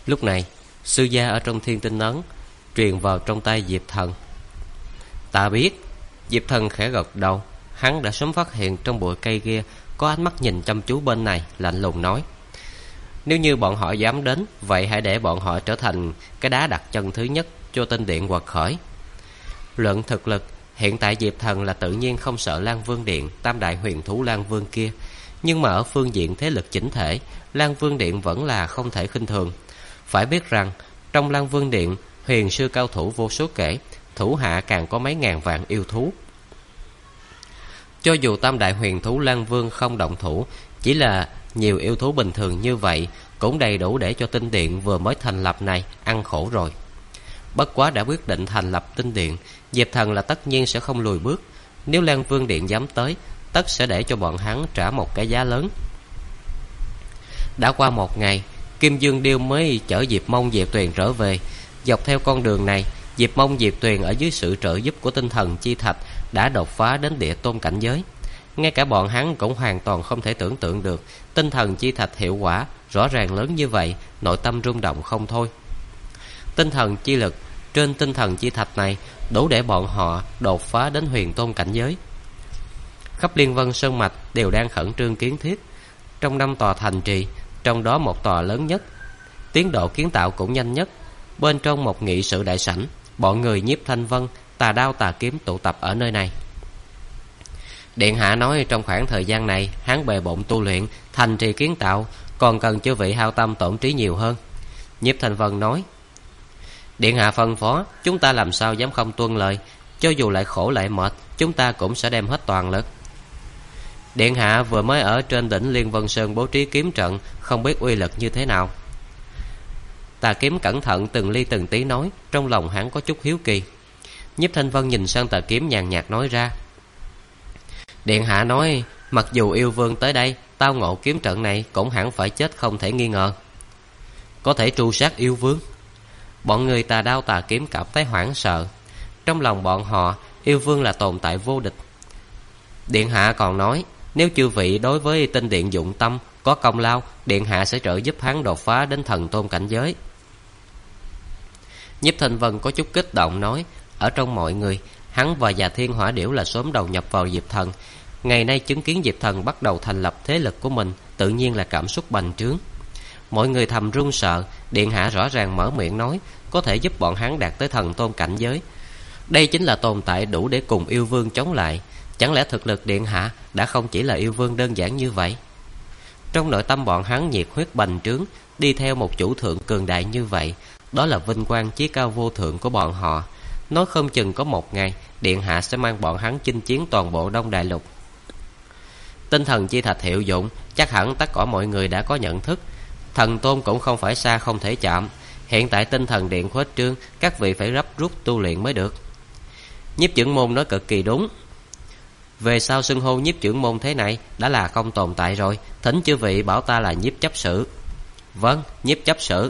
Lúc này sư gia ở trong thiên tinh ấn truyền vào trong tay Diệp Thần. Ta biết. Diệp Thần khẽ gật đầu. Hắn đã sớm phát hiện trong bụi cây kia có ánh mắt nhìn chăm chú bên này, lạnh lùng nói: nếu như bọn họ dám đến, vậy hãy để bọn họ trở thành cái đá đặt chân thứ nhất cho tinh điện quật khởi. Luận thực lực, hiện tại Diệp Thần là tự nhiên không sợ Lan Vương Điện, tam đại huyền thú Lan Vương kia. Nhưng mà ở phương diện thế lực chỉnh thể, Lan Vương Điện vẫn là không thể khinh thường. Phải biết rằng trong Lan Vương Điện, huyền sư cao thủ vô số kể, thủ hạ càng có mấy ngàn vạn yêu thú. Cho dù tam đại huyền thú Lan Vương không động thủ, chỉ là nhiều yêu thú bình thường như vậy cũng đầy đủ để cho tinh điện vừa mới thành lập này ăn khổ rồi. Bất quá đã quyết định thành lập tinh điện, Diệp Thần là tất nhiên sẽ không lùi bước. Nếu Lan Vương Điện dám tới, tất sẽ để cho bọn hắn trả một cái giá lớn. Đã qua một ngày, Kim Dương Điêu mới chở Diệp Mông Diệp Tuyền trở về. Dọc theo con đường này, Diệp Mông Diệp Tuyền ở dưới sự trợ giúp của tinh thần chi thạch đã đột phá đến địa tôn cảnh giới. Ngay cả bọn hắn cũng hoàn toàn không thể tưởng tượng được tinh thần chi thạch hiệu quả rõ ràng lớn như vậy, nội tâm rung động không thôi. Tinh thần chi lực trên tinh thần chi thạch này đủ để bọn họ đột phá đến huyền tôn cảnh giới. Khắp Liên Vân Sơn Mạch đều đang khẩn trương kiến thiết. Trong 5 tòa thành trì, trong đó một tòa lớn nhất, tiến độ kiến tạo cũng nhanh nhất. Bên trong một nghị sự đại sảnh, bọn người Nhiếp Thanh Vân, Tà Đao Tà Kiếm tụ tập ở nơi này. Điện hạ nói trong khoảng thời gian này hắn bề bộn tu luyện, thành trì kiến tạo, còn cần chư vị hao tâm tổn trí nhiều hơn. Nhiếp Thanh Vân nói: điện hạ phân phó, chúng ta làm sao dám không tuân lời. Cho dù lại khổ lại mệt, chúng ta cũng sẽ đem hết toàn lực. Điện hạ vừa mới ở trên đỉnh Liên Vân Sơn bố trí kiếm trận, không biết uy lực như thế nào. Tà Kiếm cẩn thận từng ly từng tí nói, trong lòng hắn có chút hiếu kỳ. Nhiếp Thanh Vân nhìn sang Tà Kiếm nhàn nhạt nói ra: điện hạ nói mặc dù yêu vương tới đây tao ngộ kiếm trận này cũng hẳn phải chết không thể nghi ngờ. Có thể tru sát yêu vương? Bọn người Tà Đao Tà Kiếm cảm thấy hoảng sợ. Trong lòng bọn họ, yêu vương là tồn tại vô địch. Điện hạ còn nói, nếu chư vị đối với tinh điện dụng tâm, có công lao, điện hạ sẽ trợ giúp hắn đột phá đến thần tôn cảnh giới. Nhiếp Thanh Vân có chút kích động nói, ở trong mọi người, hắn và Già Thiên Hỏa Điểu là sớm đầu nhập vào Diệp Thần. Ngày nay chứng kiến Diệp Thần bắt đầu thành lập thế lực của mình, tự nhiên là cảm xúc bành trướng. Mọi người thầm run sợ. Điện hạ rõ ràng mở miệng nói có thể giúp bọn hắn đạt tới thần tôn cảnh giới. Đây chính là tồn tại đủ để cùng yêu vương chống lại. Chẳng lẽ thực lực điện hạ đã không chỉ là yêu vương đơn giản như vậy? Trong nội tâm bọn hắn nhiệt huyết bành trướng. Đi theo một chủ thượng cường đại như vậy, đó là vinh quang chí cao vô thượng của bọn họ. Nói không chừng có một ngày điện hạ sẽ mang bọn hắn chinh chiến toàn bộ Đông Đại Lục. Tinh thần chi thạch hiệu dụng, chắc hẳn tất cả mọi người đã có nhận thức. Thần tôn cũng không phải xa không thể chạm. Hiện tại tinh thần điện khuếch trương, các vị phải gấp rút tu luyện mới được. Nhiếp trưởng môn nói cực kỳ đúng. Về sau xưng hô nhiếp trưởng môn thế này đã là không tồn tại rồi. Thỉnh chư vị bảo ta là nhiếp chấp sự. Vâng, nhiếp chấp sự.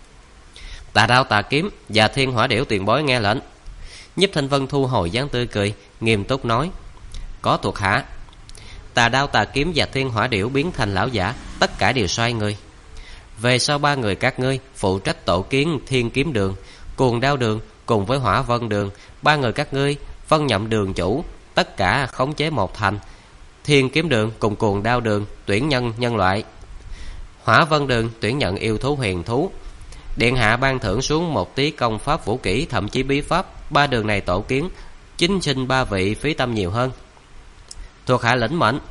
Tà Đao Tà Kiếm và Thiên Hỏa Điểu tiền bối nghe lệnh. Nhiếp Thanh Vân thu hồi dáng tươi cười, nghiêm túc nói: có thuộc hạ. Tà Đao Tà Kiếm và Thiên Hỏa Điểu biến thành lão giả, tất cả đều xoay người. Về sau 3 người các ngươi phụ trách tổ kiến Thiên Kiếm Đường, Cuồng Đao Đường cùng với Hỏa Vân Đường. 3 người các ngươi phân nhậm đường chủ, tất cả khống chế một thành. Thiên Kiếm Đường cùng Cuồng Đao Đường tuyển nhân loại, Hỏa Vân Đường tuyển nhận yêu thú huyền thú. Điện hạ ban thưởng xuống một tí công pháp vũ kỹ, thậm chí bí pháp. 3 đường này tổ kiến, chính sinh 3 vị phí tâm nhiều hơn. Thuộc hạ lĩnh mệnh.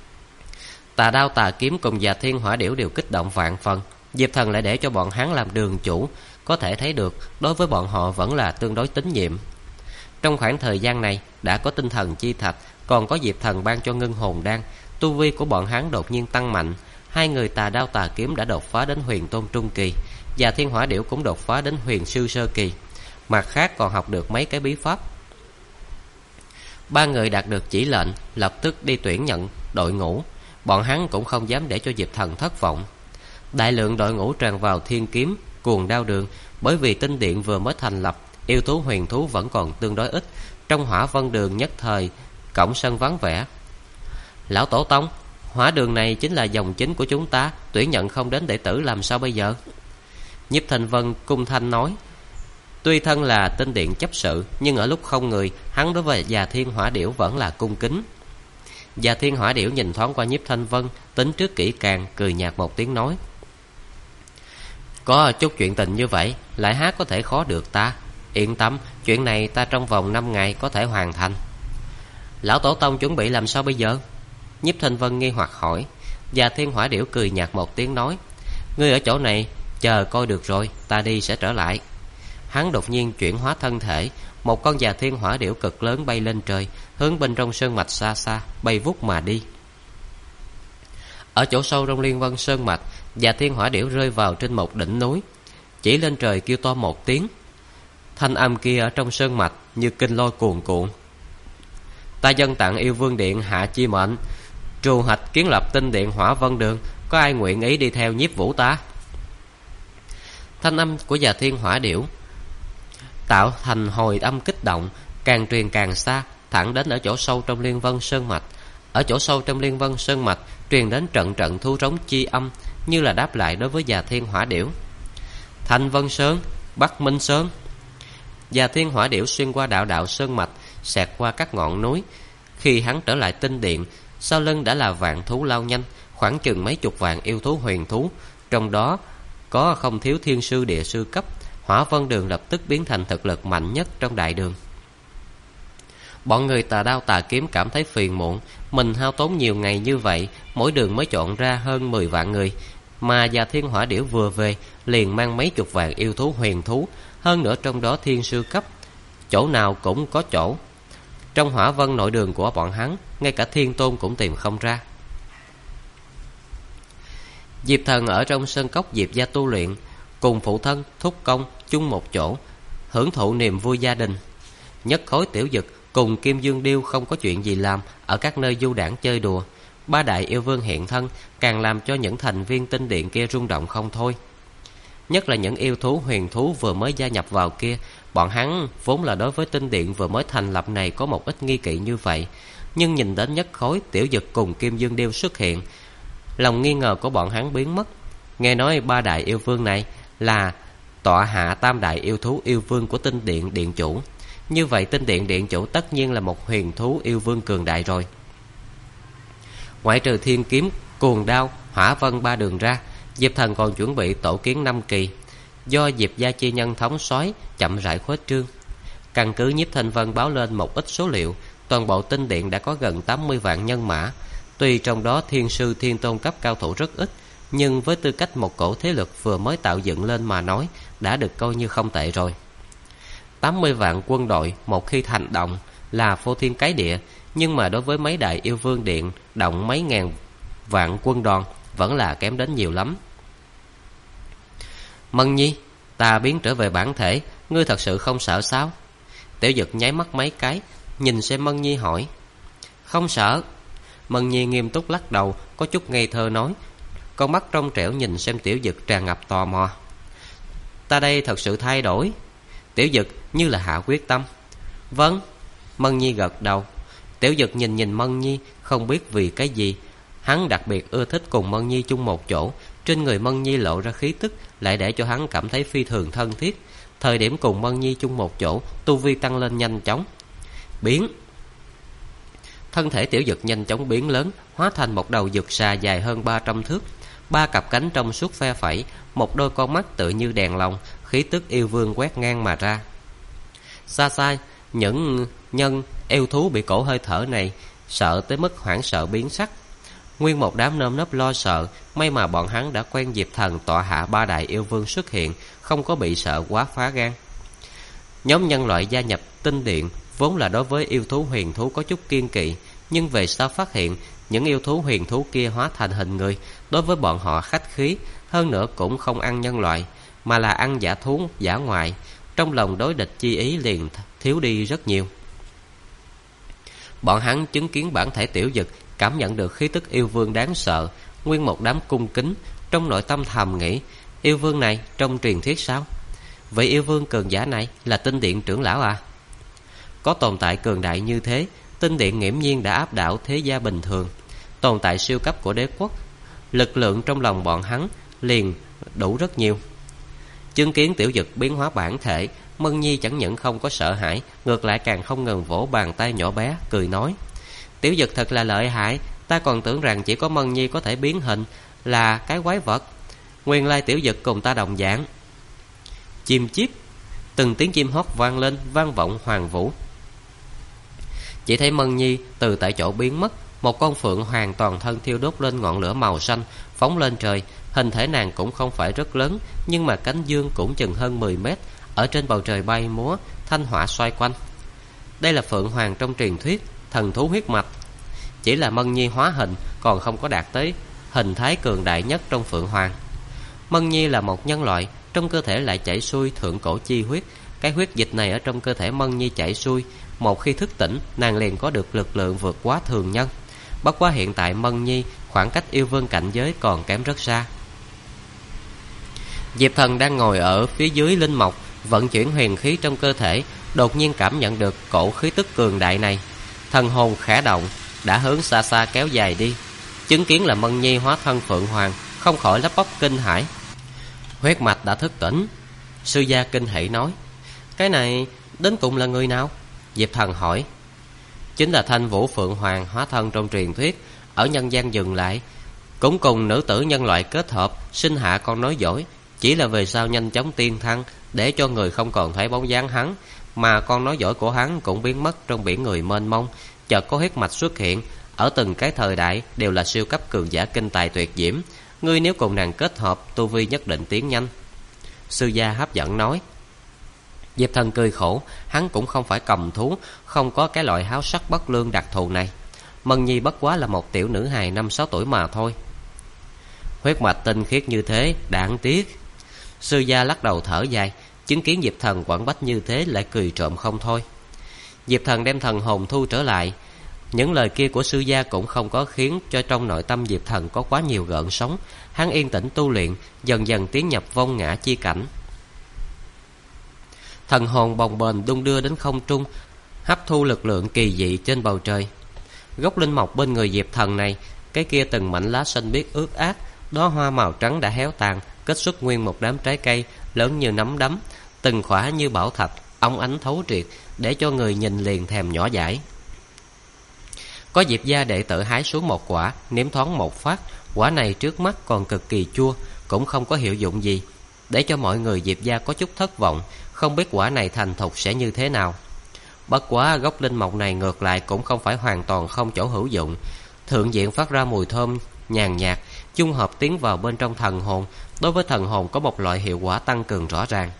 Tà Đao Tà Kiếm cùng Già Thiên Hỏa Điểu đều kích động vạn phần. Diệp Thần lại để cho bọn hắn làm đường chủ, có thể thấy được đối với bọn họ vẫn là tương đối tín nhiệm. Trong khoảng thời gian này đã có tinh thần chi thạch, còn có Diệp Thần ban cho ngân hồn đan, tu vi của bọn hắn đột nhiên tăng mạnh. 2 người Tà Đao Tà Kiếm đã đột phá đến huyền tôn trung kỳ, và Thiên Hỏa Điểu cũng đột phá đến huyền sư sơ kỳ. Mặt khác còn học được mấy cái bí pháp. 3 người đạt được chỉ lệnh, lập tức đi tuyển nhận đội ngũ. Bọn hắn cũng không dám để cho Diệp Thần thất vọng. Đại lượng đội ngũ tràn vào Thiên Kiếm, Cuồng Đao Đường. Bởi vì tinh điện vừa mới thành lập, yêu thú huyền thú vẫn còn tương đối ít. Trong Hỏa Vân Đường nhất thời cổng sân vắng vẻ. Lão Tổ Tông, Hỏa Đường này chính là dòng chính của chúng ta, tuyển nhận không đến đệ tử làm sao bây giờ? Nhiếp Thanh Vân cung thanh nói: Tuy thân là tinh điện chấp sự, nhưng ở lúc không người, hắn đối với Già Thiên Hỏa Điểu vẫn là cung kính. Già Thiên Hỏa Điểu nhìn thoáng qua Nhiếp Thanh Vân, tính trước kỹ càng, cười nhạt một tiếng nói: Có chút chuyện tình như vậy, lại há có thể khó được ta. Yên tâm, chuyện này ta trong vòng 5 ngày có thể hoàn thành. Lão tổ tông chuẩn bị làm sao bây giờ? Nhiếp Thanh Vân nghi hoặc hỏi. Già Thiên Hỏa Điểu cười nhạt một tiếng nói: Ngươi ở chỗ này chờ coi được rồi, ta đi sẽ trở lại. Hắn đột nhiên chuyển hóa thân thể, một con Già Thiên Hỏa Điểu cực lớn bay lên trời, hướng bên trong sơn mạch xa xa bay vút mà đi. Ở chỗ sâu trong Liên Vân Sơn mạch, Già Thiên Hỏa Điểu rơi vào trên một đỉnh núi, chỉ lên trời kêu to một tiếng. Thanh âm kia ở trong sơn mạch như kinh lôi cuồn cuộn: Ta dâng tặng Yêu Vương Điện hạ chi mệnh, trù hạch kiến lập tinh điện Hỏa Vân Đường, có ai nguyện ý đi theo Nhiếp Vũ ta? Thanh âm của Già Thiên Hỏa Điểu tạo thành hồi âm kích động, càng truyền càng xa, thẳng đến ở chỗ sâu trong Liên Vân Sơn mạch. Ở chỗ sâu trong Liên Vân Sơn mạch truyền đến trận trận thu trống chi âm, như là đáp lại đối với Già Thiên Hỏa Điểu. Thanh Vân Sơn, Bắc Minh Sơn. Già Thiên Hỏa Điểu xuyên qua đạo đạo sơn mạch, xẹt qua các ngọn núi. Khi hắn trở lại tinh điện, sau lưng đã là vạn thú lao nhanh, khoảng chừng mấy chục vạn yêu thú huyền thú, trong đó có không thiếu thiên sư địa sư cấp. Hỏa Vân Đường lập tức biến thành thực lực mạnh nhất trong đại đường. Bọn người Tà Đao Tà Kiếm cảm thấy phiền muộn, mình hao tốn nhiều ngày như vậy, mỗi đường mới chọn ra hơn 10 vạn người, mà Già Thiên Hỏa Điểu vừa về liền mang mấy chục vạn yêu thú huyền thú, hơn nữa trong đó thiên sư cấp, chỗ nào cũng có chỗ. Trong Hỏa Vân nội đường của bọn hắn, ngay cả thiên tôn cũng tìm không ra. Diệp Thần ở trong sơn cốc Diệp gia tu luyện, cùng phụ thân thúc công chung một chỗ, hưởng thụ niềm vui gia đình. Nhất khối Tiểu Dực cùng Kim Dương Điêu không có chuyện gì làm, ở các nơi du đãng chơi đùa. Ba đại yêu vương hiện thân, càng làm cho những thành viên tinh điện kia rung động không thôi. Nhất là những yêu thú huyền thú vừa mới gia nhập vào kia, bọn hắn vốn là đối với tinh điện vừa mới thành lập này có một ít nghi kỵ như vậy, nhưng nhìn đến nhất khối Tiểu Dực cùng Kim Dương Điêu xuất hiện, lòng nghi ngờ của bọn hắn biến mất. Nghe nói ba đại yêu vương này là tọa hạ tam đại yêu thú yêu vương của tinh điện điện chủ, như vậy tinh điện điện chủ tất nhiên là một huyền thú yêu vương cường đại rồi. Ngoại trừ Thiên Kiếm, Cuồng Đao, Hỏa Vân ba đường ra, Diệp Thần còn chuẩn bị tổ kiến 5 kỳ, do Diệp gia chi nhân thống soái chậm rãi khuếch trương. Căn cứ Nhiếp Thanh Vân báo lên một ít số liệu, toàn bộ tinh điện đã có gần 80 vạn nhân mã. Tuy trong đó thiên sư thiên tôn cấp cao thủ rất ít, nhưng với tư cách một cổ thế lực vừa mới tạo dựng lên mà nói, đã được coi như không tệ rồi. 80 vạn quân đội một khi thành động là phô thiên cái địa, nhưng mà đối với mấy đại yêu vương điện động mấy ngàn vạn quân đoàn vẫn là kém đến nhiều lắm. Mân Nhi, ta biến trở về bản thể, ngươi thật sự không sợ sao? Tiểu Dực nháy mắt mấy cái, nhìn xem Mân Nhi hỏi. Không sợ. Mân Nhi nghiêm túc lắc đầu, có chút ngây thơ nói, con mắt trong trẻo nhìn xem Tiểu Dực tràn ngập tò mò. Ta đây thật sự thay đổi. Tiểu Dực như là hạ quyết tâm. Vâng. Mân Nhi gật đầu. Tiểu Dực nhìn Mân Nhi, không biết vì cái gì hắn đặc biệt ưa thích cùng Mân Nhi chung một chỗ. Trên người Mân Nhi lộ ra khí tức, lại để cho hắn cảm thấy phi thường thân thiết. Thời điểm cùng Mân Nhi chung một chỗ, tu vi tăng lên nhanh chóng. Biến. Thân thể Tiểu Dực nhanh chóng biến lớn, hóa thành một đầu dực xà dài hơn 300 thước, 3 cặp cánh trong suốt phe phẩy, một đôi con mắt tự như đèn lồng, khí tức yêu vương quét ngang mà ra. Xa xa, những nhân yêu thú bị cổ hơi thở này sợ tới mức hoảng sợ biến sắc. Nguyên một đám nơm nớp lo sợ, may mà bọn hắn đã quen Diệp Thần tọa hạ ba đại yêu vương xuất hiện, không có bị sợ quá phá gan. Nhóm nhân loại gia nhập tinh điện vốn là đối với yêu thú huyền thú có chút kiên kỵ, nhưng về sau phát hiện những yêu thú huyền thú kia hóa thành hình người, đối với bọn họ khách khí, hơn nữa cũng không ăn nhân loại, mà là ăn giả thú giả ngoại. Trong lòng đối địch chi ý liền thiếu đi rất nhiều. Bọn hắn chứng kiến bản thể Tiểu Dực, cảm nhận được khí tức yêu vương đáng sợ, nguyên một đám cung kính, trong nội tâm thầm nghĩ, yêu vương này trong truyền thuyết sao? Vậy yêu vương cường giả này là tinh điện trưởng lão à? Có tồn tại cường đại như thế, tinh điện nghiễm nhiên đã áp đảo thế gia bình thường, tồn tại siêu cấp của đế quốc, lực lượng trong lòng bọn hắn liền đủ rất nhiều. Chứng kiến Tiểu Dực biến hóa bản thể, Mân Nhi chẳng những không có sợ hãi, ngược lại càng không ngừng vỗ bàn tay nhỏ bé, cười nói: Tiểu Dực thật là lợi hại, ta còn tưởng rằng chỉ có Mân Nhi có thể biến hình, là cái quái vật. Nguyên lai Tiểu Dực cùng ta đồng dạng. Chim chíp, từng tiếng chim hót vang lên, vang vọng hoàng vũ. Chỉ thấy Mân Nhi từ tại chỗ biến mất, một con phượng hoàn toàn thân thiêu đốt lên ngọn lửa màu xanh, phóng lên trời. Hình thể nàng cũng không phải rất lớn, nhưng mà cánh dương cũng chừng hơn 10 mét, ở trên bầu trời bay múa, thanh hỏa xoay quanh. Đây là phượng hoàng trong truyền thuyết, thần thú huyết mạch. Chỉ là Mân Nhi hóa hình còn không có đạt tới hình thái cường đại nhất trong phượng hoàng. Mân Nhi là một nhân loại, trong cơ thể lại chảy xuôi thượng cổ chi huyết. Cái huyết dịch này ở trong cơ thể Mân Nhi chảy xuôi, một khi thức tỉnh, nàng liền có được lực lượng vượt quá thường nhân. Bất quá hiện tại Mân Nhi khoảng cách yêu vương cảnh giới còn kém rất xa. Diệp Thần đang ngồi ở phía dưới linh mộc, vận chuyển huyền khí trong cơ thể, đột nhiên cảm nhận được cổ khí tức cường đại này. Thần hồn khẽ động, đã hướng xa xa kéo dài đi. Chứng kiến là Mân Nhi hóa thân phượng hoàng, không khỏi lắp bắp kinh hãi. Huyết mạch đã thức tỉnh. Sư gia kinh hỉ nói: Cái này đến cùng là người nào? Diệp Thần hỏi. Chính là Thanh Vũ Phượng Hoàng hóa thân trong truyền thuyết, ở nhân gian dừng lại, cũng cùng nữ tử nhân loại kết hợp, sinh hạ con nối dõi. Chỉ là về sau nhanh chóng tiên thăng, để cho người không còn thấy bóng dáng hắn, mà con nối dõi của hắn cũng biến mất trong biển người mênh mông. Chợt có huyết mạch xuất hiện, ở từng cái thời đại đều là siêu cấp cường giả kinh tài tuyệt diễm. Ngươi nếu cùng nàng kết hợp, tu vi nhất định tiến nhanh. Sư gia hấp dẫn nói. Diệp Thần cười khổ, hắn cũng không phải cầm thú, không có cái loại háo sắc bất lương đặc thù này. Mân Nhi bất quá là một tiểu nữ hài 5-6 tuổi mà thôi. Huyết mạch tinh khiết như thế, đáng tiếc. Sư gia lắc đầu thở dài, chứng kiến Diệp Thần quặn bách như thế lại cười trộm không thôi. Diệp Thần đem thần hồn thu trở lại. Những lời kia của sư gia cũng không có khiến cho trong nội tâm Diệp Thần có quá nhiều gợn sóng. Hắn yên tĩnh tu luyện, dần dần tiến nhập vong ngã chi cảnh. Thần hồn bồng bềnh đung đưa đến không trung, hấp thu lực lượng kỳ dị trên bầu trời. Gốc linh mộc bên người Diệp Thần này, cái kia từng mảnh lá xanh biếc ướt át, đóa hoa màu trắng đã héo tàn, kết xuất nguyên một đám trái cây lớn như nắm đấm, từng khỏa như bảo thạch, óng ánh thấu triệt, để cho người nhìn liền thèm nhỏ dãi. Có Diệp gia đệ tử hái xuống một quả, nếm thoáng một phát, quả này trước mắt còn cực kỳ chua, cũng không có hiệu dụng gì, để cho mọi người Diệp gia có chút thất vọng, không biết quả này thành thục sẽ như thế nào. Bất quá gốc linh mộc này ngược lại cũng không phải hoàn toàn không chỗ hữu dụng. Thượng diện phát ra mùi thơm nhàn nhạt, dung hợp tiến vào bên trong thần hồn, đối với thần hồn có một loại hiệu quả tăng cường rõ ràng.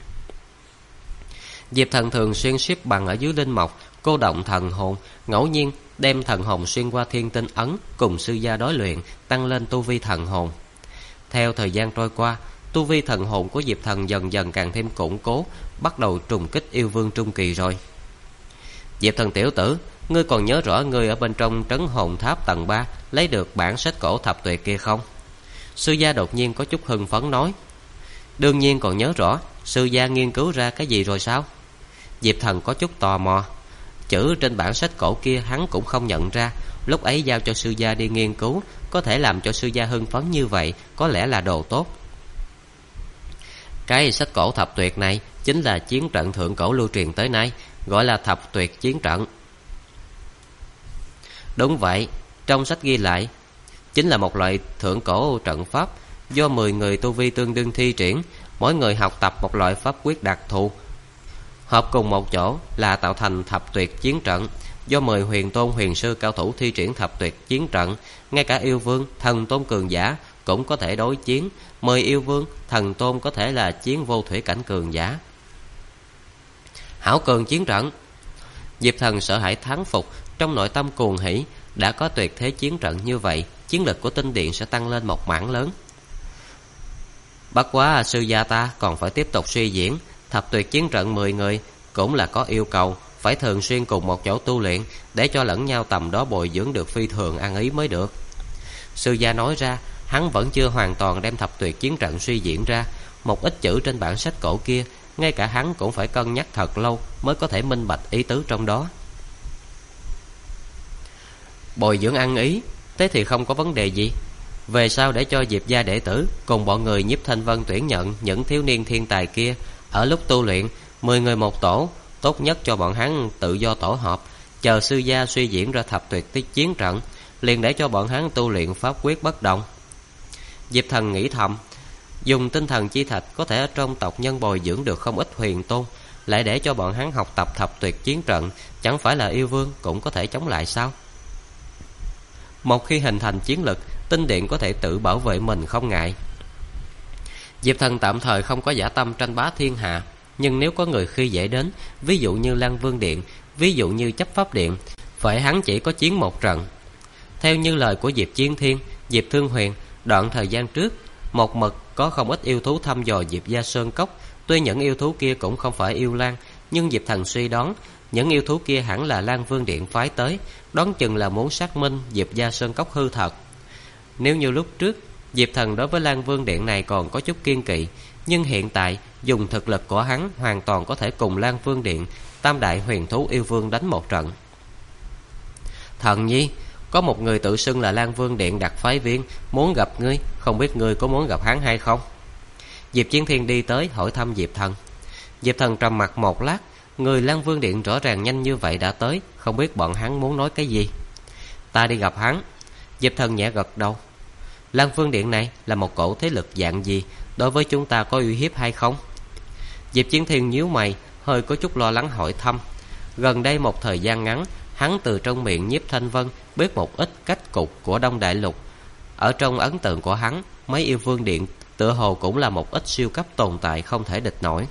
Diệp Thần thường xuyên xếp bằng ở dưới linh mộc, cô động thần hồn, ngẫu nhiên đem thần hồn xuyên qua thiên tinh ấn, cùng sư gia đối luyện, tăng lên tu vi thần hồn. Theo thời gian trôi qua, tu vi thần hồn của Diệp Thần dần dần càng thêm củng cố, bắt đầu trùng kích yêu vương trung kỳ rồi. Diệp Thần tiểu tử, ngươi còn nhớ rõ ngươi ở bên trong trấn hồn tháp tầng 3 lấy được bản sách cổ thập tuyệt kia không? Sư gia đột nhiên có chút hưng phấn nói. Đương nhiên còn nhớ rõ. Sư gia nghiên cứu ra cái gì rồi sao? Diệp Thần có chút tò mò. Chữ trên bản sách cổ kia hắn cũng không nhận ra. Lúc ấy giao cho sư gia đi nghiên cứu, có thể làm cho sư gia hưng phấn như vậy, có lẽ là đồ tốt. Cái sách cổ thập tuyệt này chính là chiến trận thượng cổ lưu truyền tới nay, gọi là thập tuyệt chiến trận. Đúng vậy, trong sách ghi lại, chính là một loại thượng cổ trận pháp, do 10 người tu vi tương đương thi triển, mỗi người học tập một loại pháp quyết đặc thù, hợp cùng một chỗ là tạo thành thập tuyệt chiến trận. Do 10 huyền tôn huyền sư cao thủ thi triển thập tuyệt chiến trận, ngay cả yêu vương, thần tôn cường giả cũng có thể đối chiến. 10 yêu vương, thần tôn có thể là chiến vô thủy cảnh cường giả. Hảo cường chiến trận. Diệp Thần sợ hãi thán phục, trong nội tâm cuồng hỉ. Đã có tuyệt thế chiến trận như vậy, chiến lực của tinh điện sẽ tăng lên một mảng lớn. Bất quá sư gia ta còn phải tiếp tục suy diễn. Thập tuyệt chiến trận 10 người cũng là có yêu cầu, phải thường xuyên cùng một chỗ tu luyện, để cho lẫn nhau tầm đó bồi dưỡng được phi thường ăn ý mới được. Sư gia nói ra, hắn vẫn chưa hoàn toàn đem thập tuyệt chiến trận suy diễn ra. Một ít chữ trên bản sách cổ kia, ngay cả hắn cũng phải cân nhắc thật lâu mới có thể minh bạch ý tứ trong đó. Bồi dưỡng ăn ý, thế thì không có vấn đề gì. Về sau để cho Diệp gia đệ tử cùng bọn người Nhiếp Thanh Vân tuyển nhận những thiếu niên thiên tài kia. Ở lúc tu luyện 10 người một tổ, tốt nhất cho bọn hắn tự do tổ hợp, chờ sư gia suy diễn ra thập tuyệt tiết chiến trận, liền để cho bọn hắn tu luyện pháp quyết bất động. Diệp Thần nghĩ thầm, dùng tinh thần chi thạch có thể ở trong tộc nhân bồi dưỡng được không ít huyền tôn, lại để cho bọn hắn học tập thập tuyệt chiến trận, chẳng phải là yêu vương cũng có thể chống lại sao? Một khi hình thành chiến lực, tinh điện có thể tự bảo vệ mình không ngại. Diệp Thần tạm thời không có dã tâm tranh bá thiên hạ, nhưng nếu có người khi dễ đến, ví dụ như Lan Vương Điện, ví dụ như chấp pháp điện, phải hắn chỉ có chiến một trận. Theo như lời của Diệp Chiến Thiên, Diệp Thương Huyền, đoạn thời gian trước, một mực có không ít yêu thú thăm dò Diệp gia sơn cốc. Tuy những yêu thú kia cũng không phải yêu lang, nhưng Diệp Thần suy đoán những yêu thú kia hẳn là Lan Vương Điện phái tới, đoán chừng là muốn xác minh Diệp gia sơn cốc hư thật. Nếu như lúc trước Diệp Thần đối với Lan Vương Điện này còn có chút kiên kỵ, nhưng hiện tại dùng thực lực của hắn hoàn toàn có thể cùng Lan Vương Điện, tam đại huyền thú yêu vương đánh một trận. Thần nhi, có một người tự xưng là Lan Vương Điện đặc phái viên muốn gặp ngươi, không biết ngươi có muốn gặp hắn hay không? Diệp Chiến Thiên đi tới hỏi thăm Diệp Thần. Diệp Thần trầm mặt một lát, người Lan Vương Điện rõ ràng nhanh như vậy đã tới, không biết bọn hắn muốn nói cái gì. Ta đi gặp hắn. Diệp Thần nhẹ gật đầu. Lan Vương Điện này là một cổ thế lực dạng gì, đối với chúng ta có uy hiếp hay không? Diệp Chiến Thiên nhíu mày, hơi có chút lo lắng hỏi thăm. Gần đây một thời gian ngắn, hắn từ trong miệng Nhiếp Thanh Vân biết một ít cách cục của Đông Đại Lục. Ở trong ấn tượng của hắn, mấy yêu vương điện tựa hồ cũng là một ít siêu cấp tồn tại không thể địch nổi.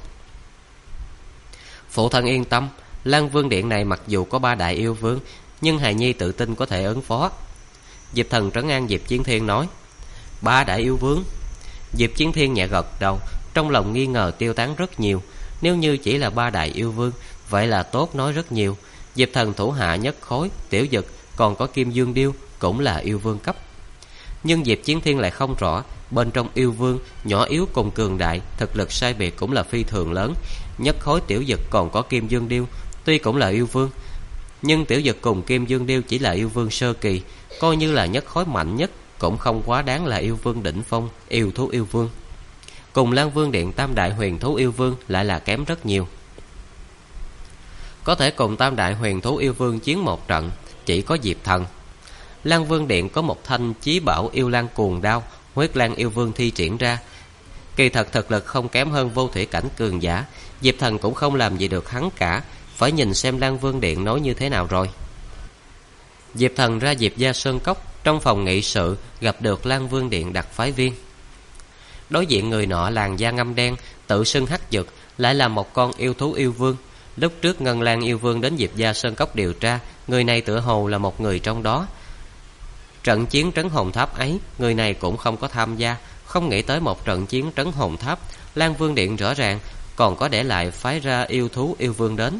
Phụ thân yên tâm, Lan Vương Điện này mặc dù có 3 đại yêu vương, nhưng hài nhi tự tin có thể ứng phó. Diệp Thần trấn an Diệp Chiến Thiên nói. 3 đại yêu vương? Diệp Chiến Thiên nhẹ gật đầu, trong lòng nghi ngờ tiêu tán rất nhiều. Nếu như chỉ là 3 đại yêu vương, vậy là tốt nói rất nhiều. Diệp Thần thủ hạ Nhất Khối, Tiểu Dực, còn có Kim Dương Điêu cũng là yêu vương cấp. Nhưng Diệp Chiến Thiên lại không rõ, bên trong yêu vương, nhỏ yếu cùng cường đại, thực lực sai biệt cũng là phi thường lớn. Nhất Khối, Tiểu Dực còn có Kim Dương Điêu, tuy cũng là yêu vương, nhưng Tiểu Dực cùng Kim Dương Điêu chỉ là yêu vương sơ kỳ, coi như là Nhất Khối mạnh nhất, cũng không quá đáng là yêu vương đỉnh phong, yêu thú yêu vương. Cùng Lan Vương Điện tam đại huyền thú yêu vương lại là kém rất nhiều. Có thể cùng tam đại huyền thú yêu vương chiến một trận, chỉ có Diệp Thần. Lan Vương Điện có một thanh chí bảo yêu lan cuồng đao, huyết lan yêu vương thi triển ra. Kỳ thật thực lực không kém hơn vô thủy cảnh cường giả, Diệp Thần cũng không làm gì được hắn cả, phải nhìn xem Lan Vương Điện nói như thế nào rồi. Diệp Thần ra Diệp gia sơn cốc, trong phòng nghị sự gặp được Lan Vương Điện đặc phái viên. Đối diện người nọ làn da ngăm đen, tự xưng Hắc Dực, lại là một con yêu thú yêu vương. Lúc trước Ngân Lan yêu vương đến Diệp gia sơn cốc điều tra, người này tựa hồ là một người trong đó. Trận chiến trấn hồn tháp ấy, người này cũng không có tham gia. Không nghĩ tới một trận chiến trấn hồn tháp, Lan Vương Điện rõ ràng còn có để lại phái ra yêu thú yêu vương đến.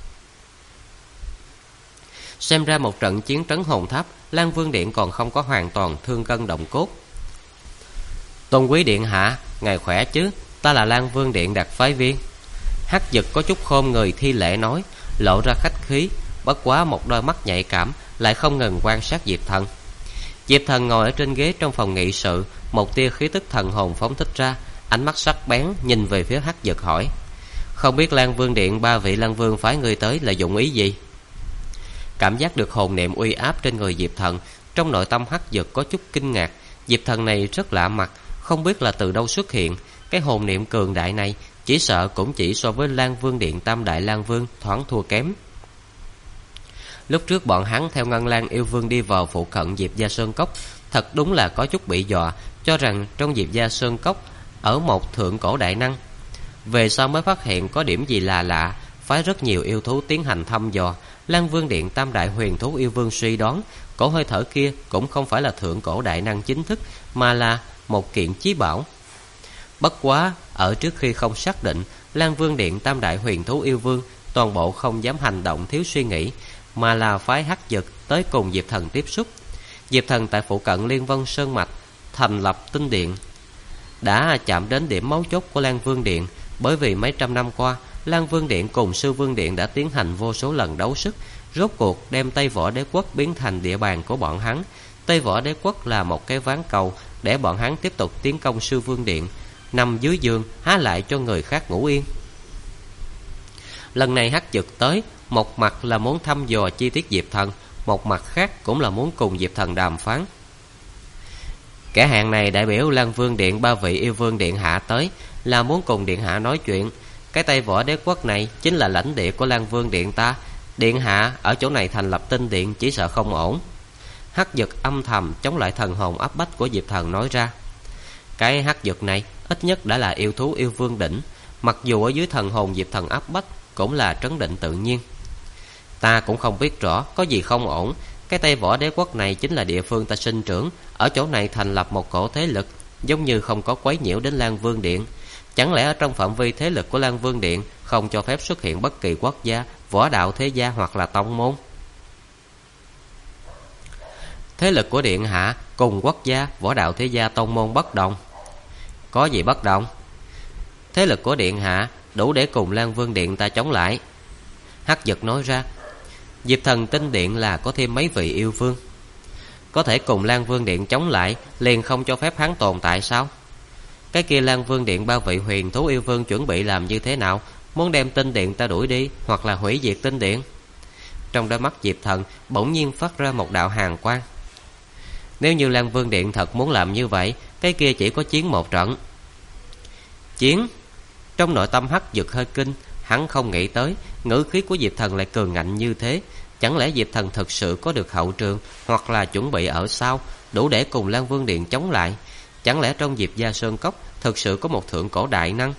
Xem ra một trận chiến trấn hồn tháp, Lan Vương Điện còn không có hoàn toàn thương cân động cốt. Tôn quý điện hạ, ngài khỏe chứ? Ta là Lan Vương Điện đặc phái viên. Hắc Dực có chút khom người thi lễ nói, lộ ra khách khí, bất quá một đôi mắt nhạy cảm lại không ngừng quan sát Diệp Thần. Diệp Thần ngồi ở trên ghế trong phòng nghị sự, một tia khí tức thần hồn phóng thích ra, ánh mắt sắc bén nhìn về phía Hắc Dực hỏi, không biết Lan Vương Điện 3 vị Lan Vương phái người tới là dụng ý gì? Cảm giác được hồn niệm uy áp trên người Diệp Thần, trong nội tâm Hắc Dực có chút kinh ngạc. Diệp Thần này rất lạ mặt, không biết là từ đâu xuất hiện. Cái hồn niệm cường đại này chỉ sợ cũng chỉ so với Lan Vương Điện tam đại Lan Vương thoáng thua kém. Lúc trước bọn hắn theo Ngân Lan yêu vương đi vào phụ cận Diệp gia sơn cốc, thật đúng là có chút bị dọa, cho rằng trong Diệp gia sơn cốc ở một thượng cổ đại năng. Về sau mới phát hiện có điểm gì là lạ, phái rất nhiều yêu thú tiến hành thăm dò. Lan Vương Điện tam đại huyền thú yêu vương suy đoán cổ hơi thở kia cũng không phải là thượng cổ đại năng chính thức, mà là một kiện chí bảo. Bất quá ở trước khi không xác định, Lan Vương Điện tam đại huyền thú yêu vương toàn bộ không dám hành động thiếu suy nghĩ, mà là phái Hắc Dực tới cùng Diệp Thần tiếp xúc. Diệp Thần tại phụ cận Liên Vân Sơn Mạch thành lập tinh điện, đã chạm đến điểm mấu chốt của Lan Vương Điện. Bởi vì mấy trăm năm qua, Lan Vương Điện cùng Sư Vương Điện đã tiến hành vô số lần đấu sức, rốt cuộc đem Tây Võ Đế Quốc biến thành địa bàn của bọn hắn. Tây Võ Đế Quốc là một cái ván cầu để bọn hắn tiếp tục tiến công Sư Vương Điện. Nằm dưới giường há lại cho người khác ngủ yên. Lần này Hắc Dực tới, một mặt là muốn thăm dò chi tiết Diệp Thần, một mặt khác cũng là muốn cùng Diệp Thần đàm phán. Kẻ hạng này đại biểu Lan Vương Điện ba vị yêu vương điện hạ tới, là muốn cùng điện hạ nói chuyện. Cái Tây Võ Đế Quốc này chính là lãnh địa của Lan Vương Điện ta. Điện hạ ở chỗ này thành lập tinh điện chỉ sợ không ổn. Hắc Dực âm thầm chống lại thần hồn áp bách của Diệp Thần nói ra. Cái Hắc Dực này ít nhất đã là yêu thú yêu vương đỉnh, mặc dù ở dưới thần hồn Diệp Thần áp bách cũng là trấn định tự nhiên. Ta cũng không biết rõ có gì không ổn. Cái Tây Võ Đế Quốc này chính là địa phương ta sinh trưởng, ở chỗ này thành lập một cổ thế lực, giống như không có quấy nhiễu đến Lan Vương Điện. Chẳng lẽ ở trong phạm vi thế lực của Lan Vương Điện không cho phép xuất hiện bất kỳ quốc gia, võ đạo thế gia hoặc là tông môn? Thế lực của điện hạ cùng quốc gia, võ đạo thế gia, tông môn bất đồng. Có gì bất đồng? Thế lực của điện hạ đủ để cùng Lan Vương Điện ta chống lại. Hắc Dực nói ra. Diệp Thần tinh điện là có thêm mấy vị yêu vương, có thể cùng Lan Vương Điện chống lại, liền không cho phép hắn tồn tại sao? Cái kia Lan Vương Điện ba vị huyền thú yêu vương chuẩn bị làm như thế nào? Muốn đem tinh điện ta đuổi đi, hoặc là hủy diệt tinh điện? Trong đôi mắt Diệp Thần bỗng nhiên phát ra một đạo hàn quang. Nếu như Lan Vương Điện thật muốn làm như vậy, cái kia chỉ có chiến một trận. Chiến? Trong nội tâm Hắc Dực hơi kinh. Hắn không nghĩ tới ngữ khí của Diệp Thần lại cường ngạnh như thế. Chẳng lẽ Diệp Thần thực sự có được hậu trường, hoặc là chuẩn bị ở sau, đủ để cùng Lan Vương Điện chống lại? Chẳng lẽ trong Diệp Gia Sơn Cốc thực sự có một thượng cổ đại năng?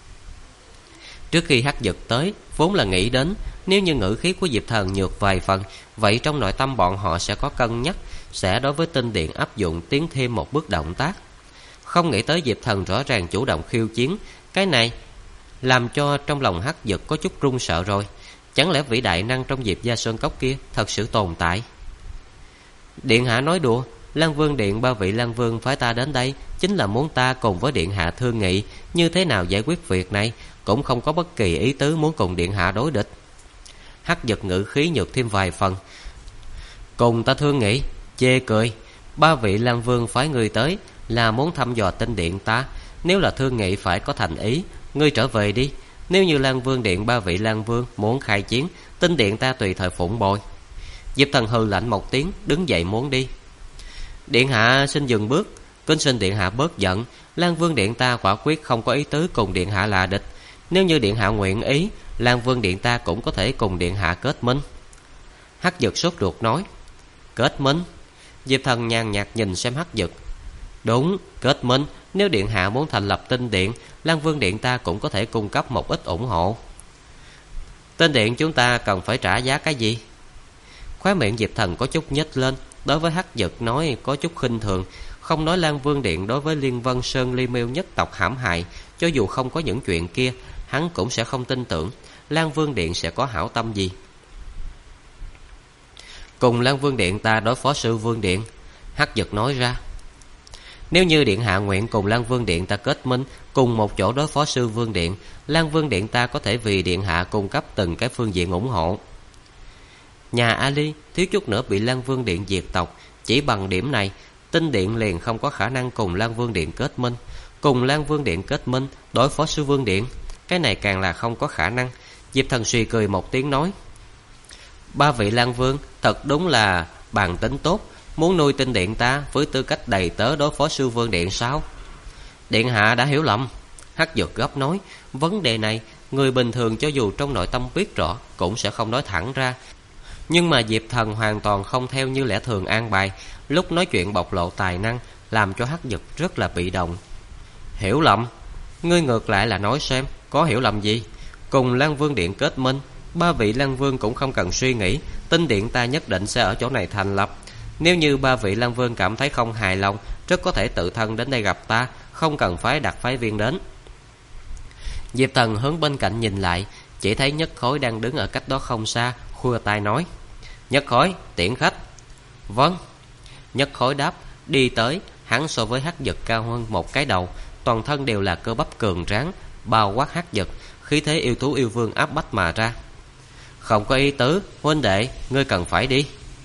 Trước khi Hắc Dực tới, vốn là nghĩ đến nếu như ngữ khí của Diệp Thần nhược vài phần, vậy trong nội tâm bọn họ sẽ có cân nhắc, sẽ đối với tinh điện áp dụng tiến thêm một bước động tác. Không nghĩ tới Diệp Thần rõ ràng chủ động khiêu chiến. Cái này làm cho trong lòng Hắc Dực có chút run sợ rồi. Chẳng lẽ vị đại năng trong Diệp Gia Sơn Cốc kia thật sự tồn tại? Điện hạ nói đùa. Lan Vương Điện ba vị Lan Vương phái ta đến đây chính là muốn ta cùng với điện hạ thương nghị như thế nào giải quyết việc này, cũng không có bất kỳ ý tứ muốn cùng điện hạ đối địch. Hắc Dực ngữ khí nhược thêm vài phần. Cùng ta thương nghị? Chê cười. Ba vị Lan Vương phái người tới là muốn thăm dò tinh điện ta. Nếu là thương nghị phải có thành ý. Ngươi trở về đi. Nếu như Lan Vương Điện ba vị Lan Vương muốn khai chiến, tinh điện ta tùy thời phụng bồi. Diệp Thần hừ lạnh một tiếng, đứng dậy muốn đi. Điện hạ xin dừng bước. Kính xin điện hạ bớt giận. Lan Vương Điện ta quả quyết không có ý tứ cùng điện hạ là địch. Nếu như điện hạ nguyện ý, Lan Vương Điện ta cũng có thể cùng điện hạ kết minh. Hắc Dực sốt ruột nói. Kết minh? Diệp Thần nhàn nhạt nhìn xem Hắc Dực. Đúng, kết minh. Nếu điện hạ muốn thành lập tinh điện, Lan Vương Điện ta cũng có thể cung cấp một ít ủng hộ. Tinh điện chúng ta cần phải trả giá cái gì? Khóe miệng Diệp Thần có chút nhếch lên. Đối với Hắc Dực nói có chút khinh thường. Không nói Lan Vương Điện đối với Liên Vân Sơn Ly Miêu nhất tộc hãm hại, cho dù không có những chuyện kia, hắn cũng sẽ không tin tưởng Lan Vương Điện sẽ có hảo tâm gì. Cùng Lan Vương Điện ta đối phó Sư Vương Điện. Hắc Dực nói ra. Nếu như điện hạ nguyện cùng Lan Vương Điện ta kết minh, cùng một chỗ đối phó Sư Vương Điện, Lan Vương Điện ta có thể vì điện hạ cung cấp từng cái phương diện ủng hộ. Nhà Ali thiếu chút nữa bị Lan Vương Điện diệt tộc. Chỉ bằng điểm này, tinh điện liền không có khả năng cùng Lan Vương Điện kết minh. Cùng Lan Vương Điện kết minh đối phó Sư Vương Điện, cái này càng là không có khả năng. Diệp Thần suy cười một tiếng nói. Ba vị Lan Vương thật đúng là bàn tính tốt, muốn nuôi tinh điện ta với tư cách đầy tớ đối phó Sư Vương Điện sao? Điện hạ đã hiểu lầm. Hắc Dực gấp nói. Vấn đề này người bình thường cho dù trong nội tâm biết rõ cũng sẽ không nói thẳng ra. Nhưng mà Diệp Thần hoàn toàn không theo như lẽ thường an bài. Lúc nói chuyện bộc lộ tài năng, làm cho Hắc Dực rất là bị động. Hiểu lầm? Ngươi ngược lại là nói xem, có hiểu lầm gì? Cùng Lan Vương Điện kết minh, ba vị Lan Vương cũng không cần suy nghĩ, tinh điện ta nhất định sẽ ở chỗ này thành lập. Nếu như ba vị Lan Vương cảm thấy không hài lòng, rất có thể tự thân đến đây gặp ta, không cần phái đặc phái viên đến. Diệp Thần hướng bên cạnh nhìn lại, chỉ thấy Nhất Khối đang đứng ở cách đó không xa, khua tay nói. Nhất Khối, tiễn khách. Vâng. Nhất Khối đáp, đi tới. Hắn so với Hắc Dực cao hơn một cái đầu, toàn thân đều là cơ bắp cường tráng, bao quát Hắc Dực, khí thế yêu thú yêu vương áp bách mà ra. Không có ý tứ, huynh đệ, ngươi cần phải đi.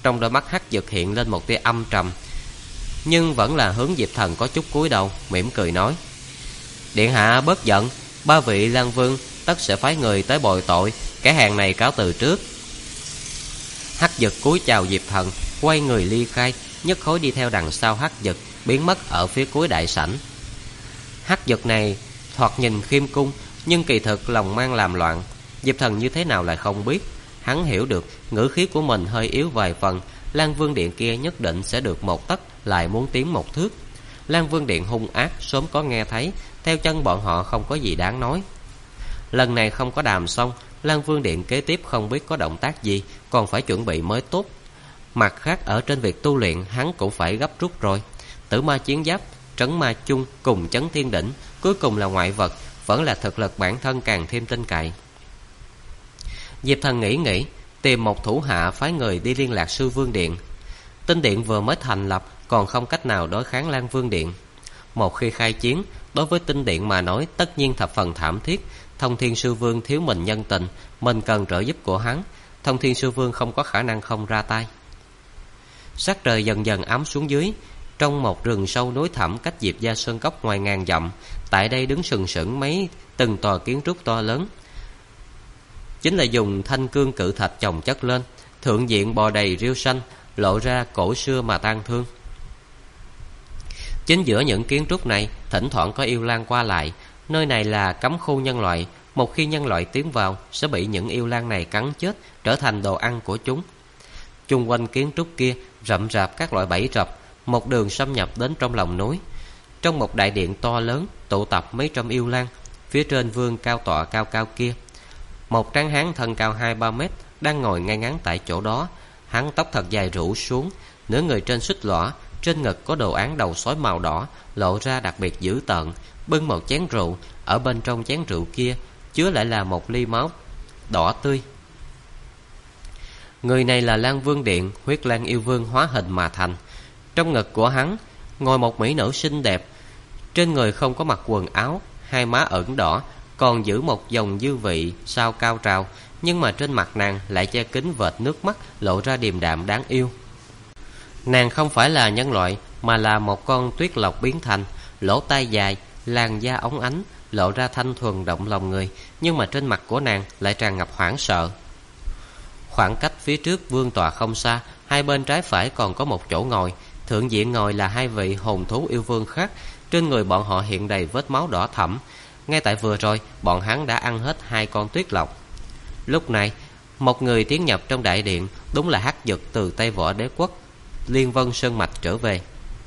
Trong đôi mắt Hắc Dực hiện lên một tia âm trầm, nhưng vẫn là hướng Diệp Thần có chút cúi đầu, mỉm cười nói: Điện hạ bớt giận, ba vị Lang Vương tất sẽ phái người tới bồi tội, kẻ hàng này cáo từ trước. Hắc Dực cúi chào Diệp Thần, quay người ly khai, nhất khối đi theo đằng sau Hắc Dực, biến mất ở phía cuối đại sảnh. Hắc Dực này thoạt nhìn khiêm cung, nhưng kỳ thực lòng mang làm loạn. Diệp Thần như thế nào lại không biết. Hắn hiểu được ngữ khí của mình hơi yếu vài phần, Lan Vương Điện kia nhất định sẽ được một tấc lại muốn tiến một thước. Lan Vương Điện hung ác sớm có nghe thấy, theo chân bọn họ không có gì đáng nói. Lần này không có đàm xong, Lan Vương Điện kế tiếp không biết có động tác gì, còn phải chuẩn bị mới tốt. Mặt khác ở trên việc tu luyện hắn cũng phải gấp rút rồi. Tử ma chiến giáp, trấn ma chung cùng chấn thiên đỉnh, cuối cùng là ngoại vật, vẫn là thực lực bản thân càng thêm tin cậy. Diệp Thần nghĩ, tìm một thủ hạ phái người đi liên lạc Sư Vương Điện. Tinh Điện vừa mới thành lập, còn không cách nào đối kháng Lan Vương Điện. Một khi khai chiến, đối với Tinh Điện mà nói tất nhiên thập phần thảm thiết. Thông Thiên Sư Vương thiếu mình nhân tình, mình cần trợ giúp của hắn. Thông Thiên Sư Vương không có khả năng không ra tay. Sắc trời dần dần ám xuống dưới. Trong một rừng sâu núi thẳm cách Diệp Gia Sơn Cốc ngoài ngàn dặm, tại đây đứng sừng sững mấy từng tòa kiến trúc to lớn, chính là dùng thanh cương cự thạch chồng chất lên, thượng diện bò đầy rêu xanh, lộ ra cổ xưa mà tang thương. Chính giữa những kiến trúc này thỉnh thoảng có yêu lang qua lại. Nơi này là cấm khu nhân loại, một khi nhân loại tiến vào sẽ bị những yêu lang này cắn chết, trở thành đồ ăn của chúng. Chung quanh kiến trúc kia rậm rạp các loại bẫy rập, một đường xâm nhập đến trong lòng núi. Trong một đại điện to lớn tụ tập mấy trăm yêu lang. Phía trên vương cao tọa cao cao kia, một tráng hán thân cao 2-3 mét đang ngồi ngay ngắn tại chỗ đó. Hắn tóc thật dài rủ xuống, nửa người trên xích lõa, trên ngực có đồ án đầu sói màu đỏ, lộ ra đặc biệt dữ tợn. Bưng một chén rượu, ở bên trong chén rượu kia chứa lại là một ly máu đỏ tươi. Người này là Lan Vương Điện, huyết lang yêu vương hóa hình mà thành. Trong ngực của hắn ngồi một mỹ nữ xinh đẹp, trên người không có mặc quần áo, hai má ửng đỏ, còn giữ một dòng dư vị sao cao trào, nhưng mà trên mặt nàng lại che kín vệt nước mắt, lộ ra điềm đạm đáng yêu. Nàng không phải là nhân loại, mà là một con tuyết lộc biến thành, lỗ tai dài, làn da óng ánh, lộ ra thanh thuần động lòng người, nhưng mà trên mặt của nàng lại tràn ngập hoảng sợ. Khoảng cách phía trước vương tọa không xa, hai bên trái phải còn có một chỗ ngồi, thượng diện ngồi là hai vị hồn thú yêu vương khác, trên người bọn họ hiện đầy vết máu đỏ thẫm. Ngay tại vừa rồi, bọn hắn đã ăn hết hai con tuyết lộc. Lúc này, một người tiến nhập trong đại điện, đúng là Hắc Dực từ Tây Võ Đế Quốc Liên Vân Sơn Mạch trở về.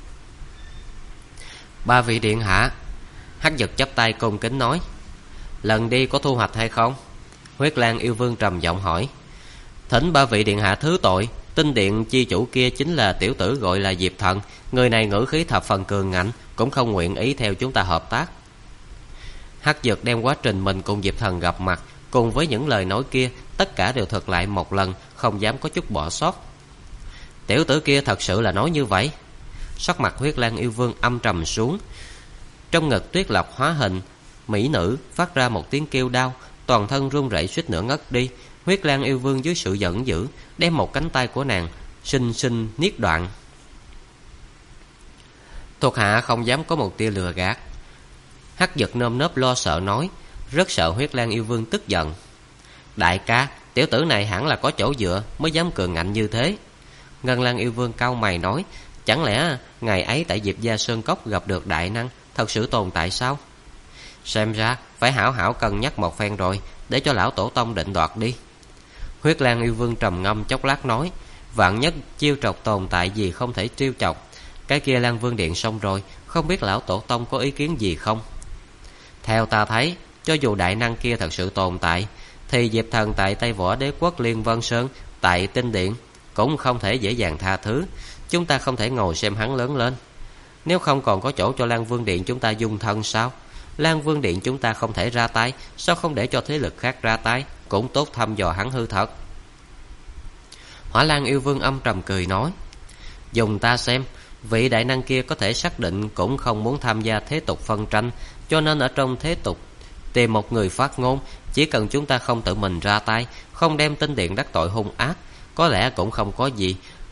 Ba vị điện hạ. Hắc Dực chắp tay cung kính nói: Lần đi có thu hoạch hay không? Huyết lang yêu vương trầm giọng hỏi: Thỉnh ba vị điện hạ thứ tội, Tinh Điện chi chủ kia chính là tiểu tử gọi là Diệp Thần. Người này ngữ khí thập phần cường ngạnh, cũng không nguyện ý theo chúng ta hợp tác. Hắc Dực đem quá trình mình cùng Diệp Thần gặp mặt, cùng với những lời nói kia, tất cả đều thuật lại một lần, không dám có chút bỏ sót. Tiểu tử kia thật sự là nói như vậy? Sắc mặt huyết lang yêu vương âm trầm xuống. Trong ngực tuyết lộc hóa hình mỹ nữ phát ra một tiếng kêu đau, toàn thân run rẩy suýt nữa ngất đi. Huyết lang yêu vương dưới sự giận dữ đem một cánh tay của nàng sinh sinh niết đoạn. Thuộc hạ không dám có một tia lừa gạt. Hắc Dực nơm nớp lo sợ nói, rất sợ huyết lang yêu vương tức giận. Đại ca, tiểu tử này hẳn là có chỗ dựa mới dám cường ngạnh như thế. Ngân lang yêu vương cau mày nói, chẳng lẽ ngày ấy tại Diệp Gia Sơn Cốc gặp được đại năng thật sự tồn tại sao? Xem ra phải hảo hảo cân nhắc một phen rồi, để cho lão tổ tông định đoạt đi. Huyết lang yêu vương trầm ngâm chốc lát nói, vạn nhất chiêu trọc tồn tại gì không thể trêu chọc. Cái kia Lan Vương Điện xong rồi, không biết lão tổ tông có ý kiến gì không? Theo ta thấy, cho dù đại năng kia thật sự tồn tại, thì Diệp Thần tại Tây Võ Đế Quốc Liên Vân Sơn, tại Tinh Điện cũng không thể dễ dàng tha thứ. Chúng ta không thể ngồi xem hắn lớn lên. Nếu không còn có chỗ cho Lan Vương Điện chúng ta dung thân sao? Lan Vương Điện chúng ta không thể ra tay, sao không để cho thế lực khác ra tay, cũng tốt thăm dò hắn hư thật. Hỏa Lan yêu vương âm trầm cười nói, dùng ta xem, vị đại năng kia có thể xác định cũng không muốn tham gia thế tục phân tranh, cho nên ở trong thế tục tìm một người phát ngôn. Chỉ cần chúng ta không tự mình ra tay, không đem Tinh Điện đắc tội hung ác, có lẽ cũng không có gì.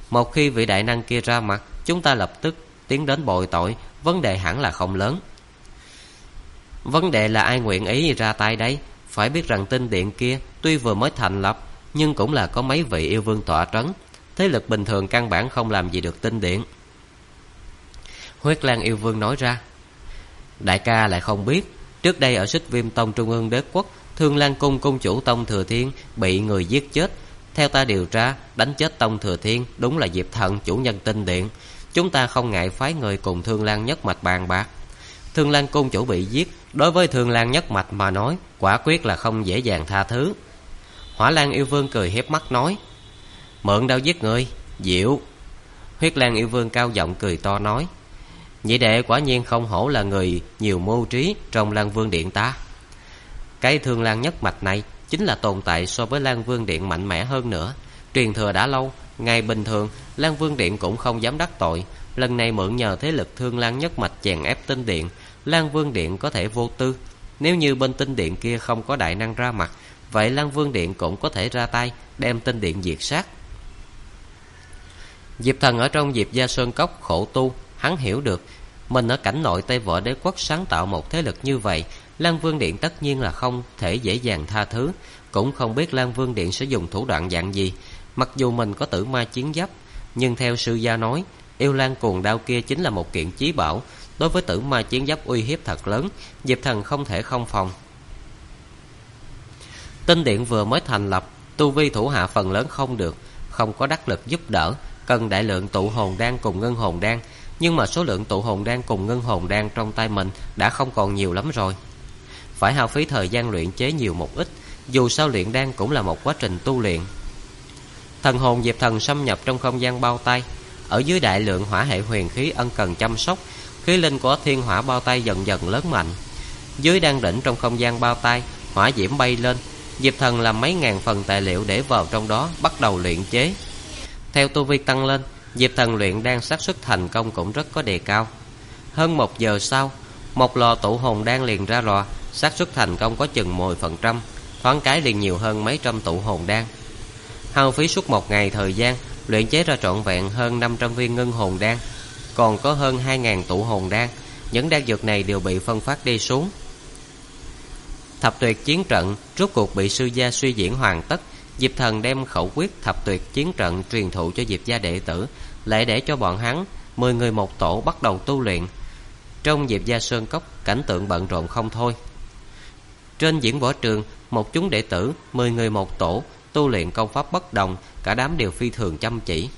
Một khi vị đại năng kia ra mặt, chúng ta lập tức tiến đến bồi tội. Vấn đề hẳn là không lớn. Vấn đề là ai nguyện ý ra tay đấy. Phải biết rằng tinh điện kia tuy vừa mới thành lập, nhưng cũng là có mấy vị yêu vương tọa trấn. Thế lực bình thường căn bản không làm gì được tinh điện. Huyết Lang yêu vương nói ra. Đại ca lại không biết, trước đây ở Xích Viêm Tông Trung ương Đế Quốc, Thương Lan Cung cung chủ Tông Thừa Thiên bị người giết chết. Theo ta điều tra, đánh chết Tông Thừa Thiên đúng là Diệp Thần, chủ nhân tinh điện. Chúng ta không ngại phái người cùng Thương Lan nhất mạch bàn bạc. Thương Lan cung chủ bị giết, đối với Thương Lan nhất mạch mà nói, quả quyết là không dễ dàng tha thứ. Hỏa Lan yêu vương cười hiếp mắt nói. Mượn đao giết người, diệu. Huyết Lan yêu vương cao giọng cười to nói. Nhị đệ quả nhiên không hổ là người nhiều mưu trí trong Lan Vương Điện ta. Cái Thương Lan nhất mạch này chính là tồn tại so với Lan Vương Điện mạnh mẽ hơn nữa. Truyền thừa đã lâu, ngày bình thường Lan Vương Điện cũng không dám đắc tội. Lần này mượn nhờ thế lực Thương Lan nhất mạch chèn ép tinh điện, Lan Vương Điện có thể vô tư. Nếu như bên tinh điện kia không có đại năng ra mặt, vậy Lan Vương Điện cũng có thể ra tay đem tinh điện diệt sát. Diệp Thần ở trong Diệp Gia Sơn Cốc khổ tu, hắn hiểu được mình ở cảnh nội Tây Võ Đế Quốc sáng tạo một thế lực như vậy, Lan Vương Điện tất nhiên là không thể dễ dàng tha thứ. Cũng không biết Lan Vương Điện sẽ dùng thủ đoạn dạng gì. Mặc dù mình có tử ma chiến giáp, nhưng theo sư gia nói, yêu lan cuồng đao kia chính là một kiện chí bảo. Đối với tử ma chiến giáp uy hiếp thật lớn, Diệp Thần không thể không phòng. Tinh điện vừa mới thành lập, tu vi thủ hạ phần lớn không được, không có đắc lực giúp đỡ, cần đại lượng tụ hồn đan cùng ngân hồn đan. Nhưng mà số lượng tụ hồn đan cùng ngân hồn đan trong tay mình đã không còn nhiều lắm rồi. Phải hao phí thời gian luyện chế nhiều một ít. Dù sao luyện đan cũng là một quá trình tu luyện. Thần hồn Diệp Thần xâm nhập trong không gian bao tay. Ở dưới đại lượng hỏa hệ huyền khí ân cần chăm sóc, khí linh của thiên hỏa bao tay dần dần lớn mạnh. Dưới đan đỉnh trong không gian bao tay, hỏa diễm bay lên. Diệp Thần làm mấy ngàn phần tài liệu để vào trong đó, bắt đầu luyện chế. Theo tu vi tăng lên, Diệp Thần luyện đan xác suất thành công cũng rất có đề cao. Hơn 1 giờ sau, một lò tụ hồn đan liền ra lò, xác suất thành công có chừng 10%, thoáng cái liền nhiều hơn mấy trăm tụ hồn đan. Hao phí suốt 1 ngày thời gian, luyện chế ra trọn vẹn hơn 500 viên ngân hồn đan, còn có hơn 2000 tụ hồn đan. Những đan dược này đều bị phân phát đi xuống. Thập tuyệt chiến trận rốt cuộc bị sư gia suy diễn hoàn tất. Diệp Thần đem khẩu quyết thập tuyệt chiến trận truyền thụ cho Diệp gia đệ tử, lại để cho bọn hắn 10 người một tổ bắt đầu tu luyện. Trong Diệp Gia Sơn Cốc, cảnh tượng bận rộn không thôi. Trên diễn võ trường, một chúng đệ tử 10 người một tổ tu luyện công pháp bất đồng, cả đám đều phi thường chăm chỉ.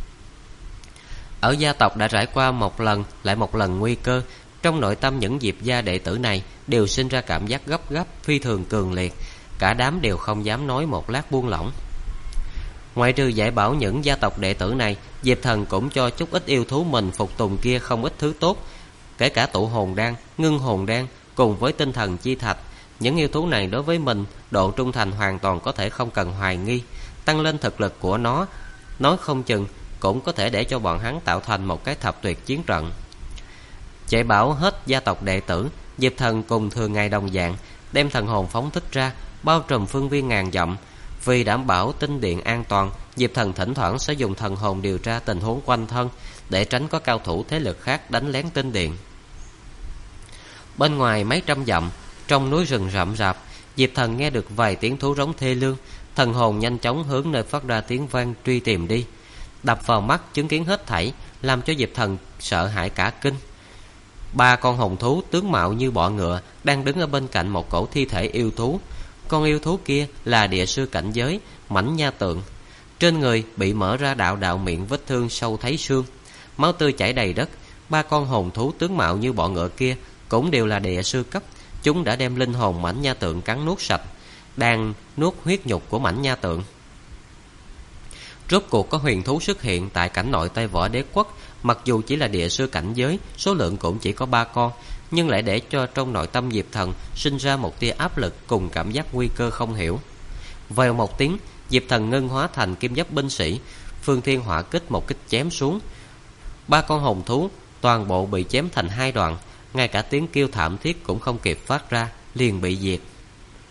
Ở gia tộc đã trải qua một lần lại một lần nguy cơ, trong nội tâm những Diệp gia đệ tử này đều sinh ra cảm giác gấp gáp phi thường cường liệt, cả đám đều không dám nói một lát buông lỏng. Ngoại trừ dạy bảo những gia tộc đệ tử này, Diệp Thần cũng cho chút ít yêu thú mình phục tùng kia không ít thứ tốt, kể cả tụ hồn đan, ngưng hồn đan cùng với tinh thần chi thạch. Những yêu thú này đối với mình, độ trung thành hoàn toàn có thể không cần hoài nghi. Tăng lên thực lực của nó, nói không chừng cũng có thể để cho bọn hắn tạo thành một cái thập tuyệt chiến trận. Dạy bảo hết gia tộc đệ tử, Diệp Thần cùng thường ngày đồng dạng, đem thần hồn phóng thích ra, bao trùm phương viên ngàn dặm. Vì đảm bảo tinh điện an toàn, Diệp Thần thỉnh thoảng sẽ dùng thần hồn điều tra tình huống quanh thân, để tránh có cao thủ thế lực khác đánh lén tinh điện. Bên ngoài mấy trăm dặm, trong núi rừng rậm rạp, Diệp Thần nghe được vài tiếng thú rống thê lương. Thần hồn nhanh chóng hướng nơi phát ra tiếng vang truy tìm đi. Đập vào mắt chứng kiến hết thảy, làm cho Diệp Thần sợ hãi cả kinh. 3 con hồn thú tướng mạo như bọ ngựa đang đứng ở bên cạnh một cổ thi thể yêu thú. Con yêu thú kia là địa sư cảnh giới Mãnh Nha Tượng. Trên người bị mở ra đạo đạo miệng vết thương sâu thấy xương, máu tươi chảy đầy đất. 3 con hồn thú tướng mạo như bọ ngựa kia cũng đều là địa sư cấp. Chúng đã đem linh hồn Mãnh Nha Tượng cắn nuốt sạch, đang nuốt huyết nhục của Mãnh Nha Tượng. Rốt cuộc có huyền thú xuất hiện tại cảnh nội Tây Võ Đế Quốc. Mặc dù chỉ là địa sư cảnh giới, số lượng cũng chỉ có 3 con, nhưng lại để cho trong nội tâm Diệp Thần sinh ra một tia áp lực cùng cảm giác nguy cơ không hiểu. Vèo một tiếng, Diệp Thần ngưng hóa thành kim giáp binh sĩ, Phương Thiên Hỏa Kích một kích chém xuống. 3 con hồn thú toàn bộ bị chém thành 2 đoạn, ngay cả tiếng kêu thảm thiết cũng không kịp phát ra, liền bị diệt.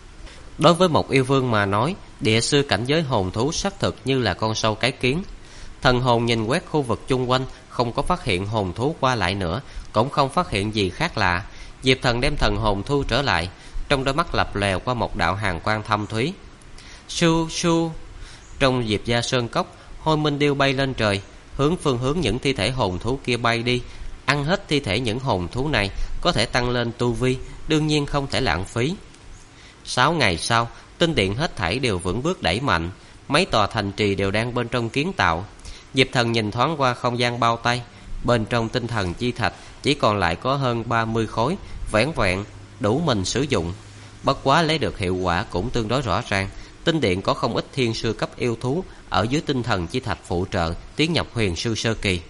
Đối với một yêu vương mà nói, địa sư cảnh giới hồn thú xác thực như là con sâu cái kiến. Thần hồn nhìn quét khu vực chung quanh, không có phát hiện hồn thú qua lại nữa, cũng không phát hiện gì khác lạ. Diệp Thần đem thần hồn thu trở lại, trong đôi mắt lập lòe qua một đạo hàn quang thâm thúy. Su su, trong Diệp Gia Sơn Cốc, Hôi Minh Điêu bay lên trời, hướng phương hướng những thi thể hồn thú kia bay đi. Ăn hết thi thể những hồn thú này có thể tăng lên tu vi, đương nhiên không thể lãng phí. 6 ngày sau, tinh điện hết thảy đều vững bước đẩy mạnh, mấy tòa thành trì đều đang bên trong kiến tạo. Diệp Thần nhìn thoáng qua không gian bao tay, bên trong tinh thần chi thạch chỉ còn lại có hơn 30 khối, vẻn vẹn đủ mình sử dụng. Bất quá lấy được hiệu quả cũng tương đối rõ ràng. Tinh điện có không ít thiên sư cấp yêu thú ở dưới tinh thần chi thạch phụ trợ tiến nhập huyền sư sơ kỳ.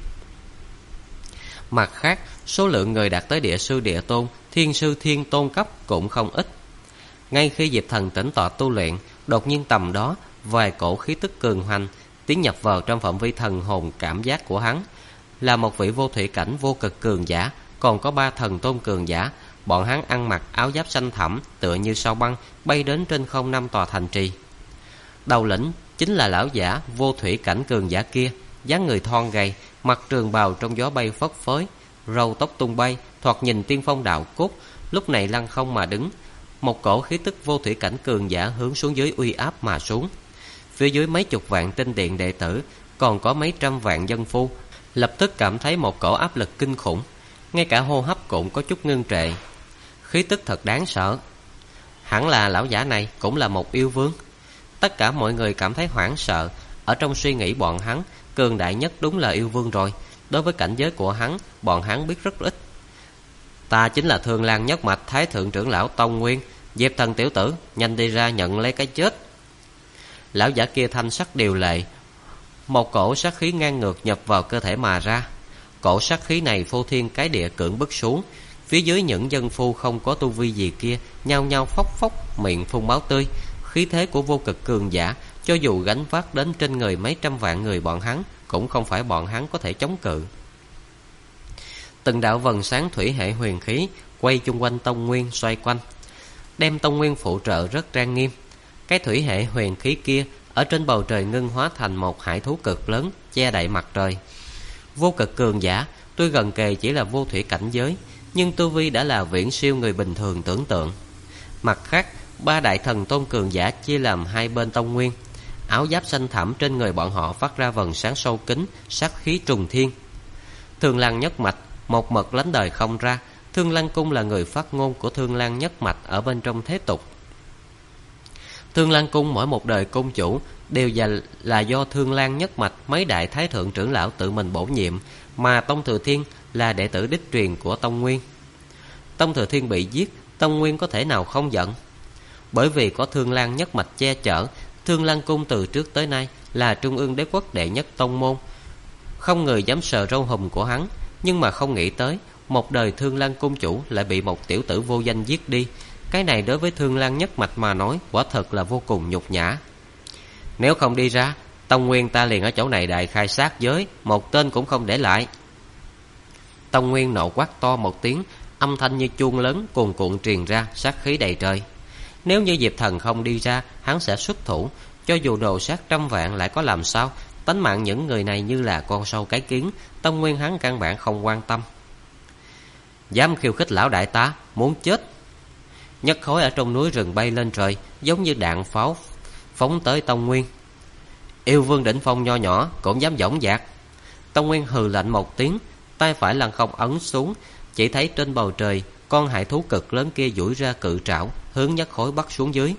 Mặt khác, số lượng người đạt tới địa sư địa tôn, thiên sư thiên tôn cấp cũng không ít. Ngay khi Diệp Thần tĩnh tọa tu luyện, đột nhiên tầm đó vài cổ khí tức cường hoành tiến nhập vào trong phạm vi thần hồn cảm giác của hắn. Là một vị vô thủy cảnh vô cực cường giả, còn có 3 thần tôn cường giả. Bọn hắn ăn mặc áo giáp xanh thẳm, tựa như sao băng, bay đến trên không 5 tòa thành trì. Đầu lĩnh chính là lão giả vô thủy cảnh cường giả kia, dáng người thon gầy, mặc trường bào trong gió bay phất phới, râu tóc tung bay, thoạt nhìn tiên phong đạo cốt, lúc này lăng không mà đứng. Một cổ khí tức vô thủy cảnh cường giả hướng xuống dưới uy áp mà xuống. Phía dưới mấy chục vạn tinh điện đệ tử, còn có mấy trăm vạn dân phu, lập tức cảm thấy một cổ áp lực kinh khủng, ngay cả hô hấp cũng có chút ngưng trệ. Khí tức thật đáng sợ. Hẳn là lão giả này cũng là một yêu vương. Tất cả mọi người cảm thấy hoảng sợ. Ở trong suy nghĩ bọn hắn, cường đại nhất đúng là yêu vương rồi. Đối với cảnh giới của hắn, bọn hắn biết rất ít. Ta chính là Thương Lan Nhất Mạch Thái Thượng trưởng lão Tông Nguyên. Diệp Thần tiểu tử, nhanh đi ra nhận lấy cái chết. Lão giả kia thanh sắc điều lệ, một cổ sát khí ngang ngược nhập vào cơ thể mà ra. Cổ sát khí này phô thiên cái địa cưỡng bức xuống. Phía dưới những dân phu không có tu vi gì kia nhao nhao phốc phốc miệng phun máu tươi. Khí thế của vô cực cường giả, cho dù gánh vác đến trên người mấy trăm vạn người bọn hắn, cũng không phải bọn hắn có thể chống cự. Từng đạo vầng sáng thủy hệ huyền khí quay chung quanh Tông Nguyên xoay quanh, đem Tông Nguyên phụ trợ rất trang nghiêm. Cái thủy hệ huyền khí kia ở trên bầu trời ngưng hóa thành một hải thú cực lớn che đậy mặt trời. Vô cực cường giả tuy gần kề chỉ là vô thủy cảnh giới, nhưng tu vi đã là viễn siêu người bình thường tưởng tượng. Mặt khác, 3 đại thần tôn cường giả chia làm hai bên Tông Nguyên. Áo giáp xanh thẳm trên người bọn họ phát ra vầng sáng sâu kín, sát khí trùng thiên. Thương Lan Nhất Mạch một mực lánh đời không ra. Thương Lan Cung là người phát ngôn của Thương Lan Nhất Mạch ở bên trong thế tục. Thương Lan Cung mỗi một đời cung chủ đều là do Thương Lan Nhất Mạch mấy đại thái thượng trưởng lão tự mình bổ nhiệm, mà Tông Thừa Thiên là đệ tử đích truyền của Tông Nguyên. Tông Thừa Thiên bị giết, Tông Nguyên có thể nào không giận? Bởi vì có Thương Lan Nhất Mạch che chở, Thương Lan Cung từ trước tới nay là trung ương đế quốc đệ nhất tông môn, không người dám sờ râu hùm của hắn. Nhưng mà không nghĩ tới, một đời Thương Lan Cung chủ lại bị một tiểu tử vô danh giết đi. Cái này đối với Thương Lan Nhất Mạch mà nói, quả thật là vô cùng nhục nhã. Nếu không đi ra, Tông Nguyên ta liền ở chỗ này đại khai sát giới, một tên cũng không để lại. Tông Nguyên nộ quát to một tiếng, âm thanh như chuông lớn cuồn cuộn truyền ra, sát khí đầy trời. Nếu như Diệp Thần không đi ra, hắn sẽ xuất thủ, cho dù đồ sát trăm vạn lại có làm sao? Tánh mạng những người này như là con sâu cái kiến, Tông Nguyên hắn căn bản không quan tâm. Dám khiêu khích lão đại ta, muốn chết. Nhất khối ở trong núi rừng bay lên trời, giống như đạn pháo phóng tới Tông Nguyên. Yêu vương đỉnh phong nho nhỏ cũng dám dõng dạc. Tông Nguyên hừ lạnh một tiếng, tay phải lăng không ấn xuống, chỉ thấy trên bầu trời con hải thú cực lớn kia duỗi ra cự trảo hướng Nhất khối bắt xuống dưới.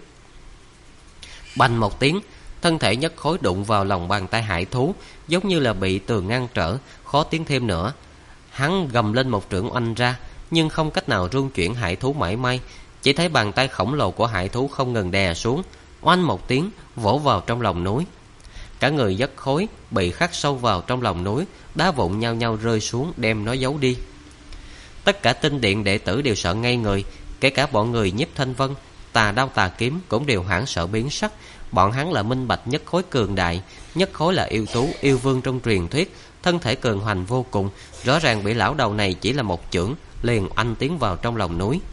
Bành một tiếng, thân thể Nhất khối đụng vào lòng bàn tay hải thú, giống như là bị tường ngăn trở, khó tiến thêm nữa. Hắn gầm lên một trượng oanh ra, nhưng không cách nào rung chuyển hải thú mảy may. Chỉ thấy bàn tay khổng lồ của hải thú không ngừng đè xuống, oanh một tiếng vỗ vào trong lòng núi. Cả người Nhất khối bị khắc sâu vào trong lòng núi, đá vụn nhao nhao rơi xuống đem nó giấu đi. Tất cả tinh điện đệ tử đều sợ ngây người, kể cả bọn người Nhiếp Thanh Vân, Tà Đao Tà Kiếm cũng đều hoảng sợ biến sắc. Bọn hắn là minh bạch Nhất khối cường đại. Nhất khối là yêu thú, yêu vương trong truyền thuyết, thân thể cường hoành vô cùng. Rõ ràng bị lão đầu này chỉ là một chưởng liền oanh tiến vào trong lòng núi.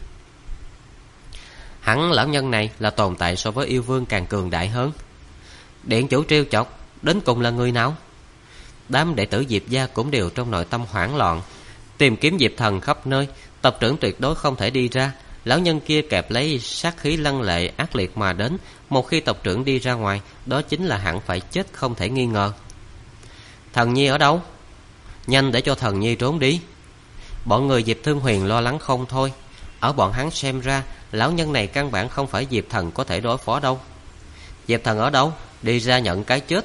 Hẳn lão nhân này là tồn tại so với yêu vương càng cường đại hơn. Điện chủ trêu chọc, đến cùng là người nào? Đám đệ tử Diệp gia cũng đều trong nội tâm hoảng loạn, tìm kiếm Diệp Thần khắp nơi. Tộc trưởng tuyệt đối không thể đi ra. Lão nhân kia kẹp lấy sát khí lăng lệ ác liệt mà đến. Một khi tộc trưởng đi ra ngoài, đó chính là hẳn phải chết không thể nghi ngờ. Thần Nhi ở đâu? Nhanh để cho Thần Nhi trốn đi. Bọn người Diệp Thương Huyền lo lắng không thôi. Ở bọn hắn xem ra, lão nhân này căn bản không phải Diệp Thần có thể đối phó đâu. Diệp Thần ở đâu? Đi ra nhận cái chết.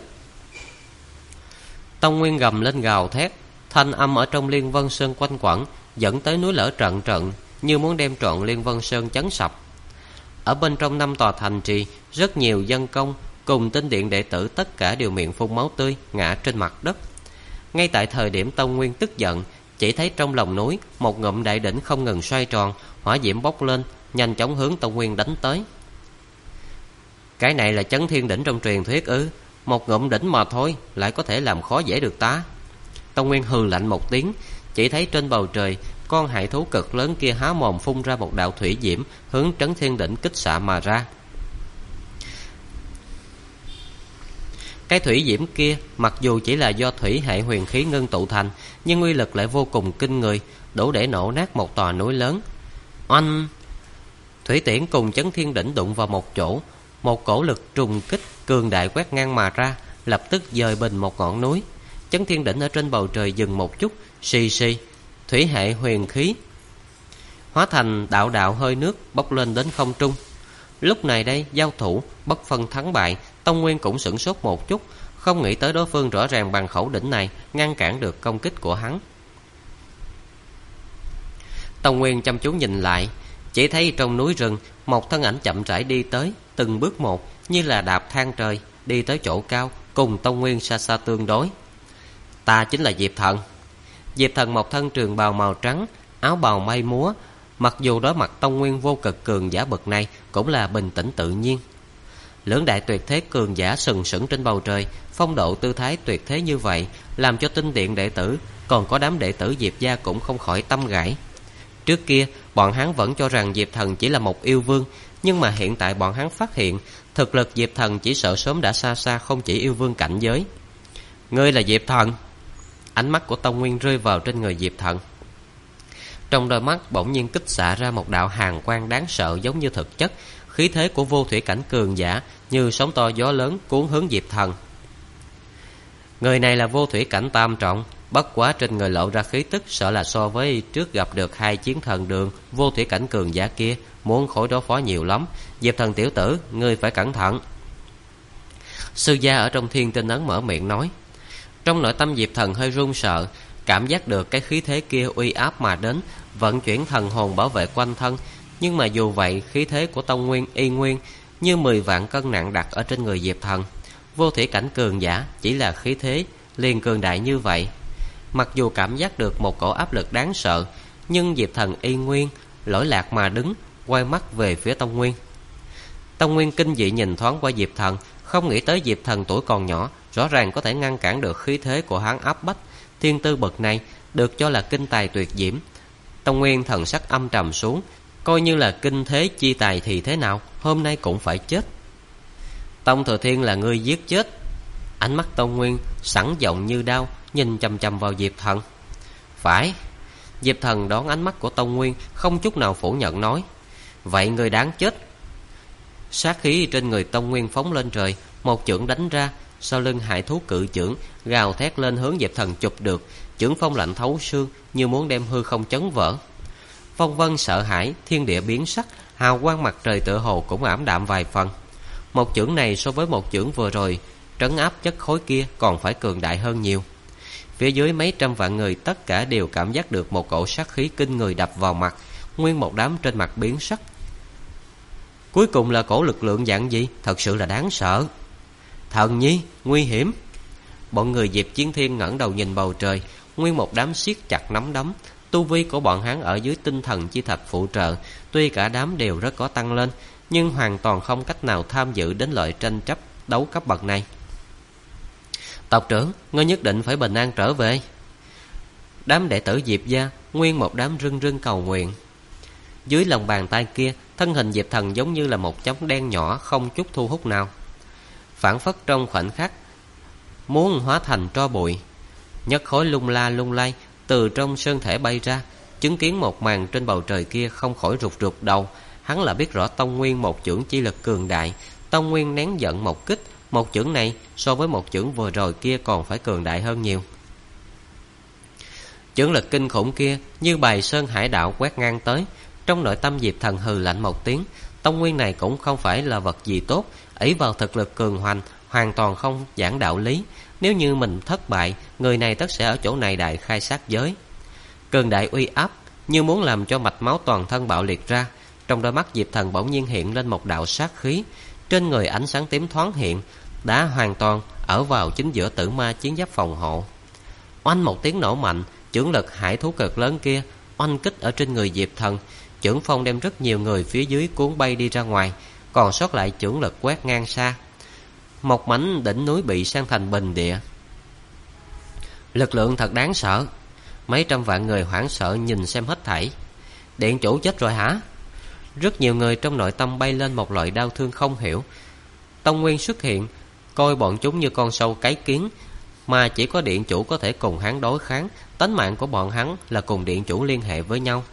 Tông Nguyên gầm lên gào thét, thanh âm ở trong Liên Vân Sơn quanh quẩn, dẫn tới núi lở trận trận, như muốn đem trọn Liên Vân Sơn chấn sập. Ở bên trong 5 tòa thành trì, rất nhiều dân công cùng tinh điện đệ tử tất cả đều miệng phun máu tươi, ngã trên mặt đất. Ngay tại thời điểm Tông Nguyên tức giận, chỉ thấy trong lòng núi một ngụm đại đỉnh không ngừng xoay tròn, hỏa diễm bốc lên, nhanh chóng hướng Tông Nguyên đánh tới. Cái này là Chấn Thiên đỉnh trong truyền thuyết ư? Một ngụm đỉnh mà thôi, lại có thể làm khó dễ được ta? Tông Nguyên hừ lạnh một tiếng, chỉ thấy trên bầu trời, con hải thú cực lớn kia há mồm phun ra một đạo thủy diễm, hướng Trấn Thiên đỉnh kích xạ mà ra. Cái thủy diễm kia mặc dù chỉ là do thủy hệ huyền khí ngưng tụ thành, nhưng uy lực lại vô cùng kinh người, đủ để nổ nát một tòa núi lớn. Oanh! Thủy tiễn cùng Chấn Thiên đỉnh đụng vào một chỗ, một cổ lực trùng kích cường đại quét ngang mà ra, lập tức dời bình một ngọn núi. Chấn Thiên đỉnh ở trên bầu trời dừng một chút, xì xì, thủy hệ huyền khí hóa thành đạo đạo hơi nước bốc lên đến không trung. Lúc này đây giao thủ bất phân thắng bại, Tông Nguyên cũng sửng sốt một chút, không nghĩ tới đối phương rõ ràng bằng khẩu đỉnh này ngăn cản được công kích của hắn. Tông Nguyên chăm chú nhìn lại, chỉ thấy trong núi rừng một thân ảnh chậm rãi đi tới, từng bước một như là đạp thang trời, đi tới chỗ cao, cùng Tông Nguyên xa xa tương đối. Ta chính là Diệp Thần. Diệp Thần một thân trường bào màu trắng, áo bào mây múa, mặc dù đối mặt Tông Nguyên vô cực cường giả bậc này cũng là bình tĩnh tự nhiên. Lưỡng đại tuyệt thế cường giả sừng sững trên bầu trời, phong độ tư thái tuyệt thế như vậy, làm cho tinh điện đệ tử, còn có đám đệ tử Diệp gia cũng không khỏi tâm gãy. Trước kia bọn hắn vẫn cho rằng Diệp Thần chỉ là một yêu vương, nhưng mà hiện tại bọn hắn phát hiện thực lực Diệp Thần chỉ sợ sớm đã xa xa không chỉ yêu vương cảnh giới. Ngươi là Diệp Thần? Ánh mắt của Tông Nguyên rơi vào trên người Diệp Thần. Trong đôi mắt bỗng nhiên kích xạ ra một đạo hàn quang đáng sợ giống như thực chất, khí thế của vô thủy cảnh cường giả như sóng to gió lớn cuốn hướng Diệp Thần. Người này là vô thủy cảnh tam trọng, bất quá trên người lộ ra khí tức sợ là so với trước gặp được 2 chiến thần đường vô thủy cảnh cường giả kia muốn khỏi đối phó nhiều lắm. Diệp Thần tiểu tử, ngươi phải cẩn thận. Sư gia ở trong Thiên Tinh ấn mở miệng nói. Trong nội tâm Diệp Thần hơi run sợ, cảm giác được cái khí thế kia uy áp mà đến, vận chuyển thần hồn bảo vệ quanh thân. Nhưng mà dù vậy, khí thế của Tông Nguyên y nguyên như 10 vạn cân nặng đặt ở trên người Diệp Thần. Vô thủy cảnh cường giả chỉ là khí thế liền cường đại như vậy. Mặc dù cảm giác được một cổ áp lực đáng sợ, nhưng Diệp Thần y nguyên lỗi lạc mà đứng, quay mắt về phía Tông Nguyên. Tông Nguyên kinh dị nhìn thoáng qua Diệp Thần, không nghĩ tới Diệp Thần tuổi còn nhỏ, rõ ràng có thể ngăn cản được khí thế của hắn áp bách. Thiên tư bậc này được cho là kinh tài tuyệt diễm. Tông Nguyên thần sắc âm trầm xuống, coi như là kinh thế chi tài thì thế nào, hôm nay cũng phải chết. Tông Thừa Thiên là ngươi giết chết. Ánh mắt Tông Nguyên sẵn giọng như đao, nhìn chằm chằm vào Diệp Thần. Phải. Diệp Thần đón ánh mắt của Tông Nguyên, không chút nào phủ nhận nói. Vậy ngươi đáng chết. Sát khí trên người Tông Nguyên phóng lên trời, một chưởng đánh ra, sau lưng hải thú cự chưởng gào thét lên hướng Diệp Thần chụp được, chưởng phong lạnh thấu xương, như muốn đem hư không chấn vỡ. Phong vân sợ hãi, thiên địa biến sắc, hào quang mặt trời tựa hồ cũng ảm đạm vài phần. Một chưởng này so với một chưởng vừa rồi trấn áp chất khối kia còn phải cường đại hơn nhiều. Phía dưới mấy trăm vạn người tất cả đều cảm giác được một cổ sát khí kinh người đập vào mặt, nguyên một đám trên mặt biến sắc. Cuối cùng là cổ lực lượng dạng gì? Thật sự là đáng sợ. Thần Nhi, nguy hiểm. Bọn người Diệp Chiến Thiên ngẩng đầu nhìn bầu trời, nguyên một đám siết chặt nắm đấm. Tu vi của bọn hắn ở dưới tinh thần chi thạch phụ trợ, tuy cả đám đều rất có tăng lên, nhưng hoàn toàn không cách nào tham dự đến loại tranh chấp đấu cấp bậc này. Tộc trưởng, ngươi nhất định phải bình an trở về. Đám đệ tử Diệp gia nguyên một đám rưng rưng cầu nguyện. Dưới lòng bàn tay kia, thân hình Diệp Thần giống như là một chấm đen nhỏ, không chút thu hút nào, phảng phất trong khoảnh khắc muốn hóa thành tro bụi. Nhất khối lung la lung lay từ trong sơn thể bay ra. Chứng kiến một màn trên bầu trời kia không khỏi rụt rụt đầu. Hắn là biết rõ Tông Nguyên một chưởng chi lực cường đại. Tông Nguyên nén giận một kích. Một chưởng này so với một chưởng vừa rồi kia còn phải cường đại hơn nhiều. Chưởng lực kinh khủng kia như bài sơn hải đạo quét ngang tới. Trong nội tâm Diệp Thần hừ lạnh một tiếng. Tông Nguyên này cũng không phải là vật gì tốt, ỷ vào thực lực cường hoành, hoàn toàn không giảng đạo lý. Nếu như mình thất bại, người này tất sẽ ở chỗ này đại khai sát giới. Cường đại uy áp như muốn làm cho mạch máu toàn thân bạo liệt ra. Trong đôi mắt Diệp Thần bỗng nhiên hiện lên một đạo sát khí. Trên người ánh sáng tím thoáng hiện, đã hoàn toàn ở vào chính giữa tử ma chiến giáp phòng hộ. Oanh một tiếng nổ mạnh, chưởng lực hải thú cực lớn kia oanh kích ở trên người Diệp Thần. Chưởng phong đem rất nhiều người phía dưới cuốn bay đi ra ngoài, còn sót lại chưởng lực quét ngang xa. Một mảnh đỉnh núi bị san thành bình địa. Lực lượng thật đáng sợ. Mấy trăm vạn người hoảng sợ nhìn xem hết thảy. Điện chủ chết rồi hả? Rất nhiều người trong nội tâm bay lên một loại đau thương không hiểu. Tông Nguyên xuất hiện, coi bọn chúng như con sâu cái kiến, mà chỉ có điện chủ có thể cùng hắn đối kháng. Tánh mạng của bọn hắn là cùng điện chủ liên hệ với nhau.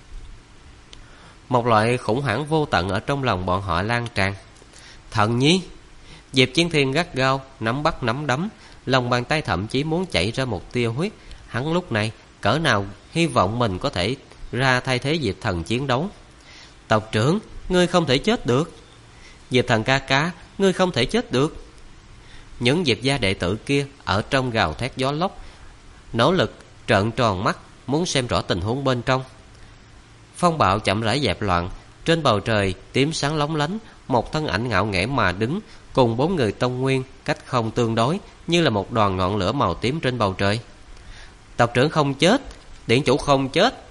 Một loại khủng hoảng vô tận ở trong lòng bọn họ lan tràn. Thần nhi! Diệp Chiến Thiên gắt gao nắm bắt nắm đấm, lòng bàn tay thậm chí muốn chảy ra một tia huyết. Hắn lúc này cỡ nào hy vọng mình có thể ra thay thế Diệp Thần chiến đấu. Tộc trưởng, ngươi không thể chết được. Diệp Thần ca ca, ngươi không thể chết được. Những Diệp gia đệ tử kia ở trong gào thét gió lốc, nỗ lực trợn tròn mắt muốn xem rõ tình huống bên trong. Phong bạo chậm rãi dẹp loạn. Trên bầu trời tím sáng lóng lánh, một thân ảnh ngạo nghễ mà đứng cùng 4 người Tông Nguyên cách không tương đối, như là một đoàn ngọn lửa màu tím trên bầu trời. Tộc trưởng không chết, điện chủ không chết.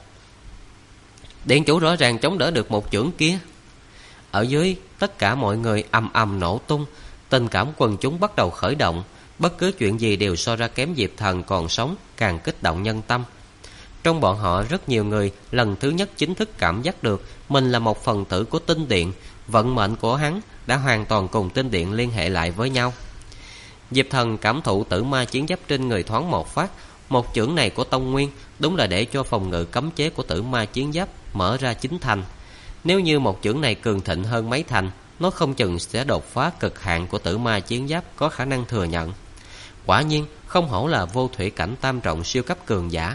Điện chủ rõ ràng chống đỡ được một chưởng kia. Ở dưới tất cả mọi người ầm ầm nổ tung. Tình cảm quần chúng bắt đầu khởi động. Bất cứ chuyện gì đều so ra kém Diệp Thần còn sống càng kích động nhân tâm. Trong bọn họ rất nhiều người lần thứ nhất chính thức cảm giác được mình là một phần tử của tinh điện. Vận mệnh của hắn đã hoàn toàn cùng tinh điện liên hệ lại với nhau. Diệp Thần cảm thụ tử ma chiến giáp trên người thoáng một phát. Một chưởng này của Tông Nguyên đúng là để cho phòng ngự cấm chế của tử ma chiến giáp mở ra 9 thành. Nếu như một chưởng này cường thịnh hơn mấy thành, nó không chừng sẽ đột phá cực hạn của tử ma chiến giáp có khả năng thừa nhận. Quả nhiên không hổ là vô thủy cảnh tam trọng siêu cấp cường giả.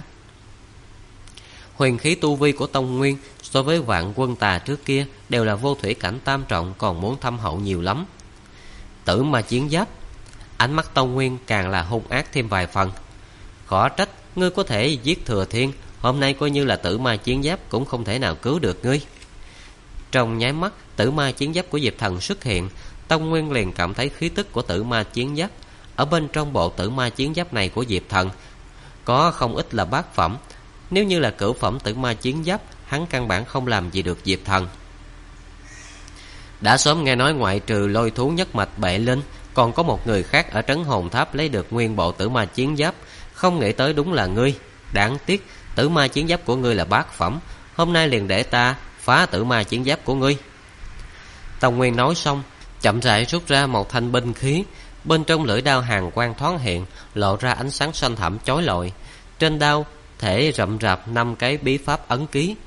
Huyền khí tu vi của Tông Nguyên so với Vạn Quân Tà trước kia đều là vô thủy cảnh tam trọng, còn muốn thâm hậu nhiều lắm. Tử ma chiến giáp, ánh mắt Tông Nguyên càng là hung ác thêm vài phần. Khó trách ngươi có thể giết Thừa Thiên, hôm nay coi như là tử ma chiến giáp cũng không thể nào cứu được ngươi. Trong nháy mắt tử ma chiến giáp của Diệp Thần xuất hiện, Tông Nguyên liền cảm thấy khí tức của tử ma chiến giáp. Ở bên trong bộ tử ma chiến giáp này của Diệp Thần có không ít là bát phẩm. Nếu như là cửu phẩm tử ma chiến giáp, hắn căn bản không làm gì được Diệp Thần. Đã sớm nghe nói ngoại trừ Lôi Thú nhất mạch Bệ Linh, còn có một người khác ở Trấn Hồn Tháp lấy được nguyên bộ tử ma chiến giáp. Không nghĩ tới đúng là ngươi. Đáng tiếc tử ma chiến giáp của ngươi là bát phẩm, hôm nay liền để ta phá tử ma chiến giáp của ngươi. Tông Nguyên nói xong, chậm rãi rút ra một thanh binh khí. Bên trong lưỡi đao hàn quang thoáng hiện, lộ ra ánh sáng xanh thẳm chói lọi. Trên đao thể rậm rạp 5 cái bí pháp ấn ký.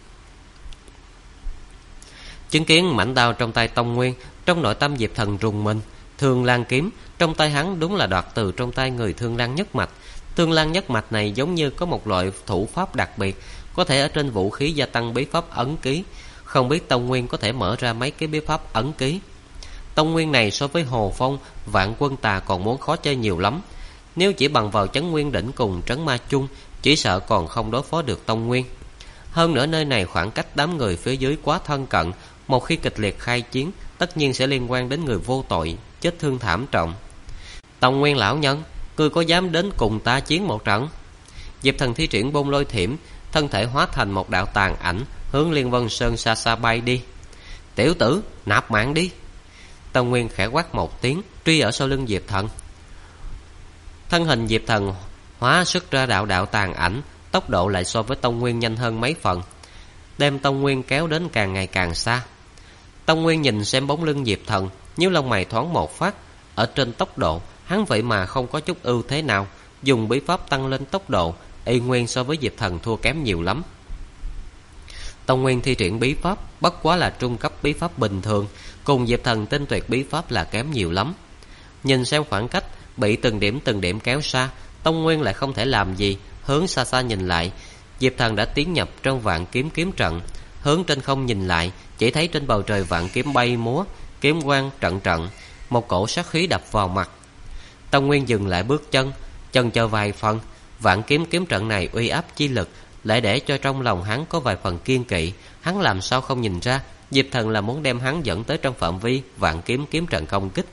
Chứng kiến mảnh đao trong tay Tông Nguyên, trong nội tâm Diệp Thần rùng mình. Thương Lan kiếm trong tay hắn đúng là đoạt từ trong tay người Thương Lan nhất mạch. Thương Lan nhất mạch này giống như có một loại thủ pháp đặc biệt, có thể ở trên vũ khí gia tăng bí pháp ấn ký. Không biết Tông Nguyên có thể mở ra mấy cái bí pháp ấn ký. Tông Nguyên này so với Hồ Phong, Vạn Quân Tà còn muốn khó chơi nhiều lắm. Nếu chỉ bằng vào Chấn Nguyên đỉnh cùng Trấn Ma Chung, chỉ sợ còn không đối phó được Tông Nguyên. Hơn nữa nơi này khoảng cách đám người phía dưới quá thân cận, một khi kịch liệt khai chiến, tất nhiên sẽ liên quan đến người vô tội, chết thương thảm trọng. Tông Nguyên lão nhân, ngươi có dám đến cùng ta chiến một trận? Diệp Thần thi triển Bôn Lôi Thiểm, thân thể hóa thành một đạo tàn ảnh, hướng Liên Vân Sơn xa xa bay đi. Tiểu tử, nạp mạng đi! Tông Nguyên khẽ quát một tiếng, truy ở sau lưng Diệp Thần. Thân hình Diệp Thần hóa xuất ra đạo đạo tàn ảnh, tốc độ lại so với Tông Nguyên nhanh hơn mấy phần, đem Tông Nguyên kéo đến càng ngày càng xa. Tông Nguyên nhìn xem bóng lưng Diệp Thần, nhíu lông mày thoáng một phát. Ở trên tốc độ, hắn vậy mà không có chút ưu thế nào, dùng bí pháp tăng lên tốc độ, y nguyên so với Diệp Thần thua kém nhiều lắm. Tông Nguyên thi triển bí pháp bất quá là trung cấp bí pháp bình thường, cùng Diệp Thần tinh tuyệt bí pháp là kém nhiều lắm. Nhìn xem khoảng cách bị từng điểm kéo xa, Tông Nguyên lại không thể làm gì. Hướng xa xa nhìn lại, Diệp Thần đã tiến nhập trong vạn kiếm kiếm trận. Hướng trên không nhìn lại, chỉ thấy trên bầu trời vạn kiếm bay múa, kiếm quang trận trận, một cổ sát khí đập vào mặt. Tông Nguyên dừng lại bước chân, chần chờ vài phần. Vạn kiếm kiếm trận này uy áp chi lực lại để cho trong lòng hắn có vài phần kiên kỵ. Hắn làm sao không nhìn ra Diệp Thần là muốn đem hắn dẫn tới trong phạm vi vạn kiếm kiếm trận công kích.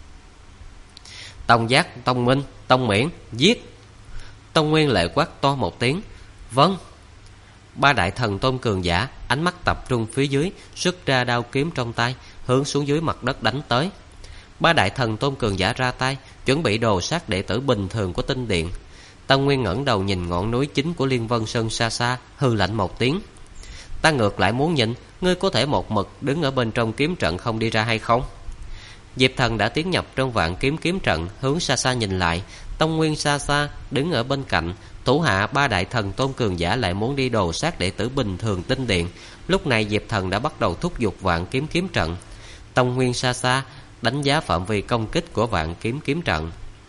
Tông Giác, Tông Minh, Tông Miễn, giết! Tông Nguyên lại quát to một tiếng. Vâng. Ba đại thần tôn cường giả ánh mắt tập trung phía dưới, xuất ra đao kiếm trong tay, hướng xuống dưới mặt đất đánh tới. Ba đại thần tôn cường giả ra tay, chuẩn bị đồ sát đệ tử bình thường của tinh điện. Tông Nguyên ngẩng đầu nhìn ngọn núi chính của Liên Vân Sơn xa xa, hừ lạnh một tiếng. Ta ngược lại muốn nhìn, ngươi có thể một mực đứng ở bên trong kiếm trận không đi ra hay không? Diệp Thần đã tiến nhập trong vạn kiếm kiếm trận, hướng xa xa nhìn lại. Tông Nguyên xa xa đứng ở bên cạnh, thủ hạ ba đại thần tôn cường giả lại muốn đi đồ sát đệ tử bình thường tinh điện. Lúc này Diệp Thần đã bắt đầu thúc giục vạn kiếm kiếm trận. Tông Nguyên xa xa đánh giá phạm vi công kích của vạn kiếm kiếm trận.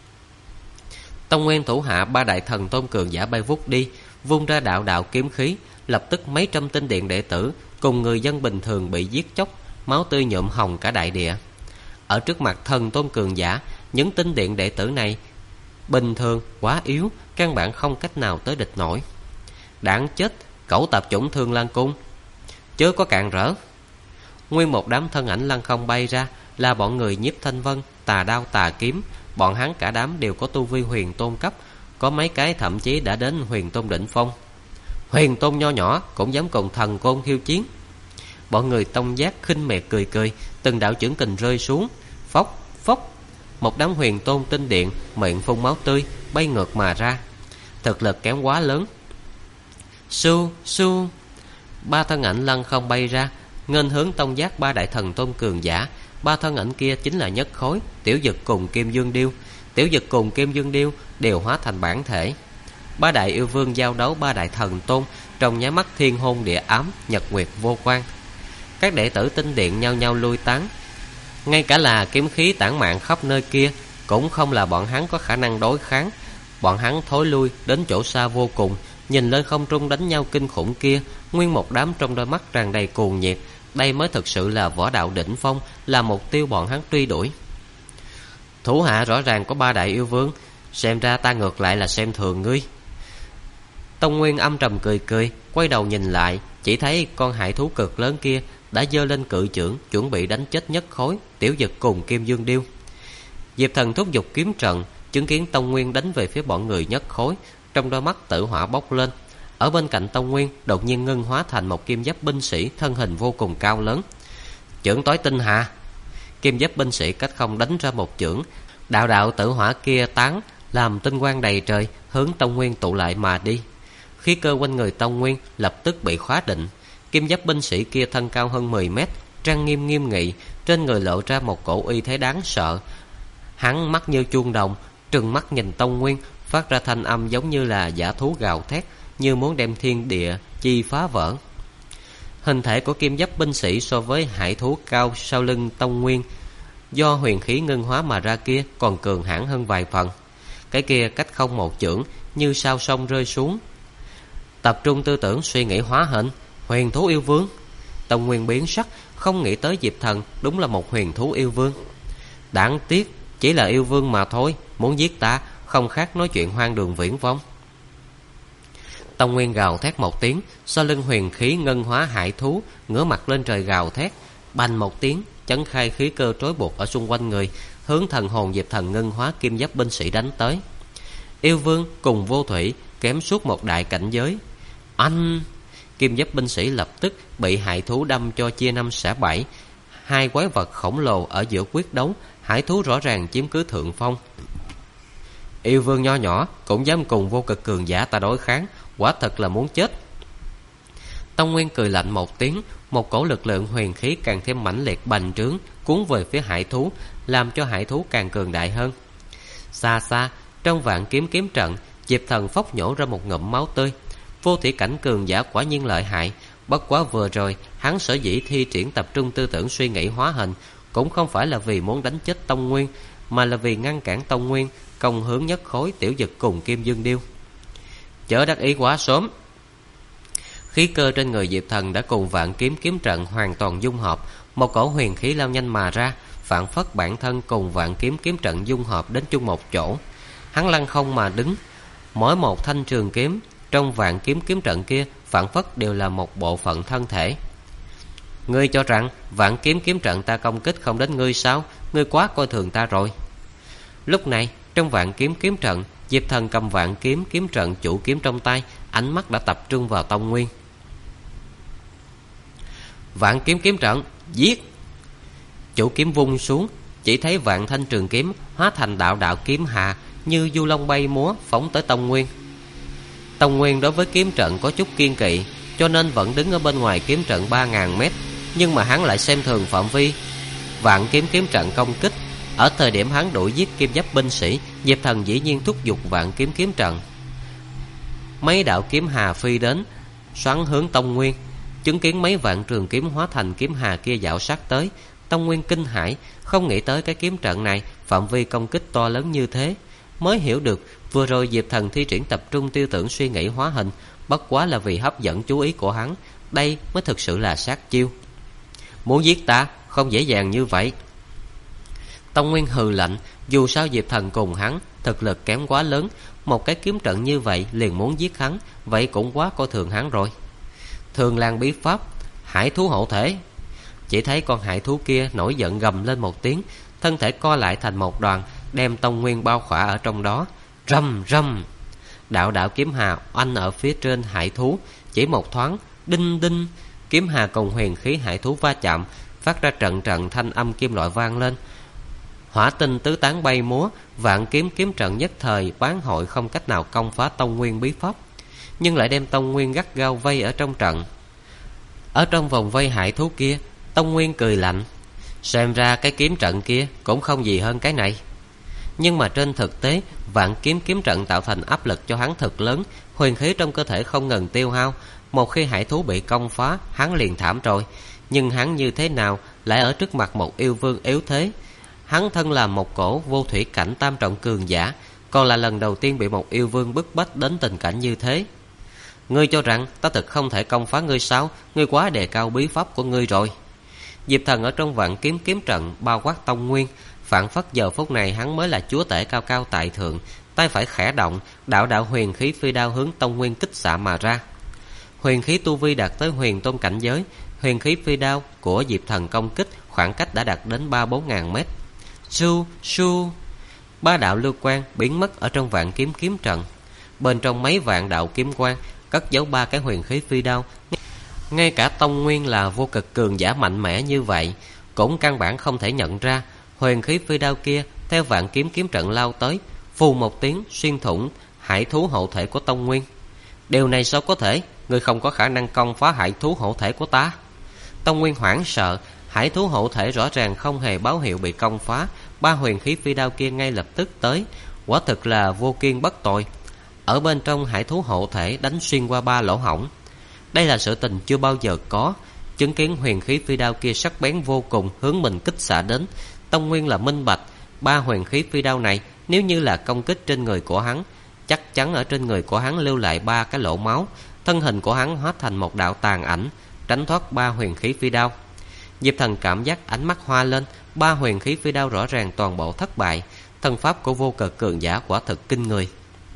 Tông Nguyên thủ hạ ba đại thần tôn cường giả bay vút đi, vung ra đạo đạo kiếm khí, lập tức mấy trăm tinh điện đệ tử cùng người dân bình thường bị giết chóc, máu tươi nhuộm hồng cả đại địa. Ở trước mặt thần tôn cường giả, những tinh điện đệ tử này bình thường quá yếu, căn bản không cách nào tới địch nổi. Đáng chết, cẩu tạp chủng Thương Lan Cung, chớ có cạn rỡ! Nguyên một đám thân ảnh lăng không bay ra, là bọn người Nhiếp Thanh Vân, Tà Đao Tà Kiếm. Bọn hắn cả đám đều có tu vi huyền tôn cấp, có mấy cái thậm chí đã đến huyền tôn đỉnh phong. Huyền tôn nho nhỏ cũng dám cùng thần côn khiêu chiến. Bọn người Tông Giác khinh miệt cười cười, từng đạo chưởng kình rơi xuống, phốc phốc, một đám huyền tôn tinh điện miệng phun máu tươi, bay ngược mà ra. Thực lực kém quá lớn. Su su, ba thân ảnh lăng không bay ra, nghênh hướng Tông Giác ba đại thần tôn cường giả. Ba thân ảnh kia chính là Nhất Khối, Tiểu Dực cùng Kim Dương Điêu. Tiểu Dực cùng Kim Dương Điêu đều hóa thành bản thể. Ba đại yêu vương giao đấu ba đại thần tôn, trong nháy mắt thiên hôn địa ám, nhật nguyệt vô quan. Các đệ tử tinh điện nhao nhao lui tán. Ngay cả là kiếm khí tản mạn khắp nơi kia cũng không là bọn hắn có khả năng đối kháng. Bọn hắn thối lui đến chỗ xa vô cùng, nhìn lên không trung đánh nhau kinh khủng kia, nguyên một đám trong đôi mắt tràn đầy cuồng nhiệt. Đây mới thực sự là võ đạo đỉnh phong, là mục tiêu bọn hắn truy đuổi. Thủ hạ rõ ràng có ba đại yêu vương, xem ra ta ngược lại là xem thường ngươi. Tông Nguyên âm trầm cười cười, quay đầu nhìn lại, chỉ thấy con hải thú cực lớn kia đã giơ lên cự chưởng, chuẩn bị đánh chết Nhất Khối, Tiểu Dực cùng Kim Dương Điêu. Diệp Thần thúc giục kiếm trận, chứng kiến Tông Nguyên đánh về phía bọn người Nhất Khối, trong đôi mắt tử hỏa bốc lên. Ở bên cạnh Tông Nguyên đột nhiên ngưng hóa thành một kim giáp binh sĩ, thân hình vô cùng cao lớn. Chưởng tối tinh hà. Kim giáp binh sĩ cách không đánh ra một chưởng, đạo đạo tử hỏa kia tán làm tinh quang đầy trời, hướng Tông Nguyên tụ lại mà đi. Khí cơ quanh người Tông Nguyên lập tức bị khóa định. Kim giáp binh sĩ kia thân cao hơn 10 mét, trang nghiêm nghiêm nghị, trên người lộ ra một cổ uy thế đáng sợ. Hắn mắt như chuông đồng, trừng mắt nhìn Tông Nguyên, phát ra thanh âm giống như là dã thú gào thét, như muốn đem thiên địa chi phá vỡ. Hình thể của kim giáp binh sĩ so với hải thú cao sau lưng Tông Nguyên do huyền khí ngưng hóa mà ra kia còn cường hãn hơn vài phần. Cái kia cách không một chưởng, như sao sông rơi xuống. Tập trung tư tưởng suy nghĩ hóa hình, huyền thú yêu vương. Tông Nguyên biến sắc, không nghĩ tới Diệp Thần đúng là một huyền thú yêu vương. Đáng tiếc, chỉ là yêu vương mà thôi, muốn giết ta không khác nói chuyện hoang đường viển vông. Tông Nguyên gào thét một tiếng, sau lưng huyền khí ngân hóa hải thú ngửa mặt lên trời gào thét, bành một tiếng chấn khai khí cơ trói buộc ở xung quanh người, hướng thần hồn Diệp Thần ngân hóa kim giáp binh sĩ đánh tới. Yêu vương cùng vô thủy kém suốt một đại cảnh giới. Anh! Kim giáp binh sĩ lập tức bị hải thú đâm cho chia năm xẻ bảy. Hai quái vật khổng lồ ở giữa quyết đấu, hải thú rõ ràng chiếm cứ thượng phong. Yêu vương nho nhỏ cũng dám cùng vô cực cường giả ta đối kháng, quả thật là muốn chết. Tông Nguyên cười lạnh một tiếng, một cổ lực lượng huyền khí càng thêm mãnh liệt bành trướng, cuốn về phía hải thú, làm cho hải thú càng cường đại hơn. Xa xa, Trong Vạn Kiếm kiếm trận, Diệp Thần phốc nhổ ra một ngụm máu tươi. Vô thủy cảnh cường giả quả nhiên lợi hại. Bất quá vừa rồi hắn sở dĩ thi triển tập trung tư tưởng suy nghĩ hóa hình, cũng không phải là vì muốn đánh chết Tông Nguyên, mà là vì ngăn cản Tông Nguyên công hướng nhất khối tiểu dực cùng Kim Dương Điêu. Chớ đắc ý quá sớm. Khí cơ trên người Diệp Thần đã cùng Vạn Kiếm kiếm trận hoàn toàn dung hợp. Một cổ huyền khí lao nhanh mà ra, phảng phất bản thân cùng Vạn Kiếm kiếm trận dung hợp đến chung một chỗ. Hắn lăng không mà đứng, mỗi một thanh trường kiếm trong Vạn Kiếm kiếm trận kia phảng phất đều là một bộ phận thân thể. Ngươi cho rằng Vạn Kiếm kiếm trận ta công kích không đến ngươi sao? Ngươi quá coi thường ta rồi. Lúc này trong Vạn Kiếm kiếm trận, Diệp Thần cầm Vạn Kiếm kiếm trận chủ kiếm trong tay, ánh mắt đã tập trung vào Tông Nguyên. Vạn Kiếm kiếm trận, giết! Chủ kiếm vung xuống, chỉ thấy vạn thanh trường kiếm hóa thành đạo đạo kiếm hà, như du long bay múa phóng tới Tông Nguyên. Tông Nguyên đối với kiếm trận có chút kiên kỵ, cho nên vẫn đứng ở bên ngoài kiếm trận 3000 mét, nhưng mà hắn lại xem thường phạm vi Vạn Kiếm kiếm trận công kích. Ở thời điểm hắn đuổi giết kim giáp binh sĩ, Diệp Thần dĩ nhiên thúc giục Vạn Kiếm kiếm trận. Mấy đạo kiếm hà phi đến, xoắn hướng Tông Nguyên. Chứng kiến mấy vạn trường kiếm hóa thành kiếm hà kia dạo sát tới, Tông Nguyên kinh hãi, không nghĩ tới cái kiếm trận này phạm vi công kích to lớn như thế. Mới hiểu được vừa rồi Diệp Thần thi triển tập trung tư tưởng suy nghĩ hóa hình bất quá là vì hấp dẫn chú ý của hắn. Đây mới thực sự là sát chiêu. Muốn giết ta không dễ dàng như vậy. Tông Nguyên hừ lạnh, dù sao Diệp Thần cùng hắn thực lực kém quá lớn, một cái kiếm trận như vậy liền muốn giết hắn, vậy cũng quá coi thường hắn rồi. Thường Lan bí pháp, hải thú hộ thể. Chỉ thấy con hải thú kia nổi giận gầm lên một tiếng, thân thể co lại thành một đoàn, đem Tông Nguyên bao khỏa ở trong đó. Rầm rầm, đạo đạo kiếm hà oanh ở phía trên hải thú, chỉ một thoáng, đinh đinh, kiếm hà cùng huyền khí hải thú va chạm, phát ra trận trận thanh âm kim loại vang lên. Hỏa tinh tứ tán bay múa, Vạn Kiếm kiếm trận nhất thời bán hội không cách nào công phá Tông Nguyên bí pháp, nhưng lại đem Tông Nguyên gắt gao vây ở trong trận. Ở trong vòng vây hải thú kia, Tông Nguyên cười lạnh, xem ra cái kiếm trận kia cũng không gì hơn cái này. Nhưng mà trên thực tế, Vạn Kiếm kiếm trận tạo thành áp lực cho hắn thật lớn, huyền khí trong cơ thể không ngừng tiêu hao. Một khi hải thú bị công phá, hắn liền thảm rồi. Nhưng hắn như thế nào lại ở trước mặt một yêu vương yếu thế? Hắn thân là một cổ vô thủy cảnh tam trọng cường giả, còn là lần đầu tiên bị một yêu vương bức bách đến tình cảnh như thế. Ngươi cho rằng ta thực không thể công phá ngươi sao? Ngươi quá đề cao bí pháp của ngươi rồi. Diệp Thần ở trong Vạn Kiếm kiếm trận bao quát Tông Nguyên, phảng phất giờ phút này hắn mới là chúa tể cao cao tại thượng. Tay phải khẽ động, đạo đạo huyền khí phi đao hướng Tông Nguyên kích xạ mà ra. Huyền khí tu vi đạt tới huyền tôn cảnh giới, huyền khí phi đao của Diệp Thần công kích khoảng cách đã đạt đến 3-4 ngàn mét. Su su, ba đạo lưu quang biến mất ở trong Vạn Kiếm kiếm trận. Bên trong mấy vạn đạo kiếm quang cất giấu 3 cái huyền khí phi đao. Ngay cả Tông Nguyên là vô cực cường giả mạnh mẽ như vậy cũng căn bản không thể nhận ra. Huyền khí phi đao kia theo Vạn Kiếm kiếm trận lao tới, phù một tiếng xuyên thủng hải thú hộ thể của Tông Nguyên. Điều này sao có thể? Ngươi không có khả năng công phá hải thú hộ thể của ta. Tông Nguyên hoảng sợ, hải thú hộ thể rõ ràng không hề báo hiệu bị công phá. 3 huyền khí phi đao kia ngay lập tức tới, quả thực là vô kiên bất tội. Ở bên trong hải thú hộ thể đánh xuyên qua 3 lỗ hổng. Đây là sự tình chưa bao giờ có. Chứng kiến huyền khí phi đao kia sắc bén vô cùng hướng mình kích xạ đến, Tông Nguyên là minh bạch, 3 huyền khí phi đao này nếu như là công kích trên người của hắn, chắc chắn ở trên người của hắn lưu lại 3 cái lỗ máu, thân hình của hắn hóa thành một đạo tàn ảnh, tránh thoát 3 huyền khí phi đao. Diệp Thần cảm giác ánh mắt hoa lên, 3 huyền khí phi đao rõ ràng toàn bộ thất bại. Thân pháp của vô cực cường giả quả thực kinh người.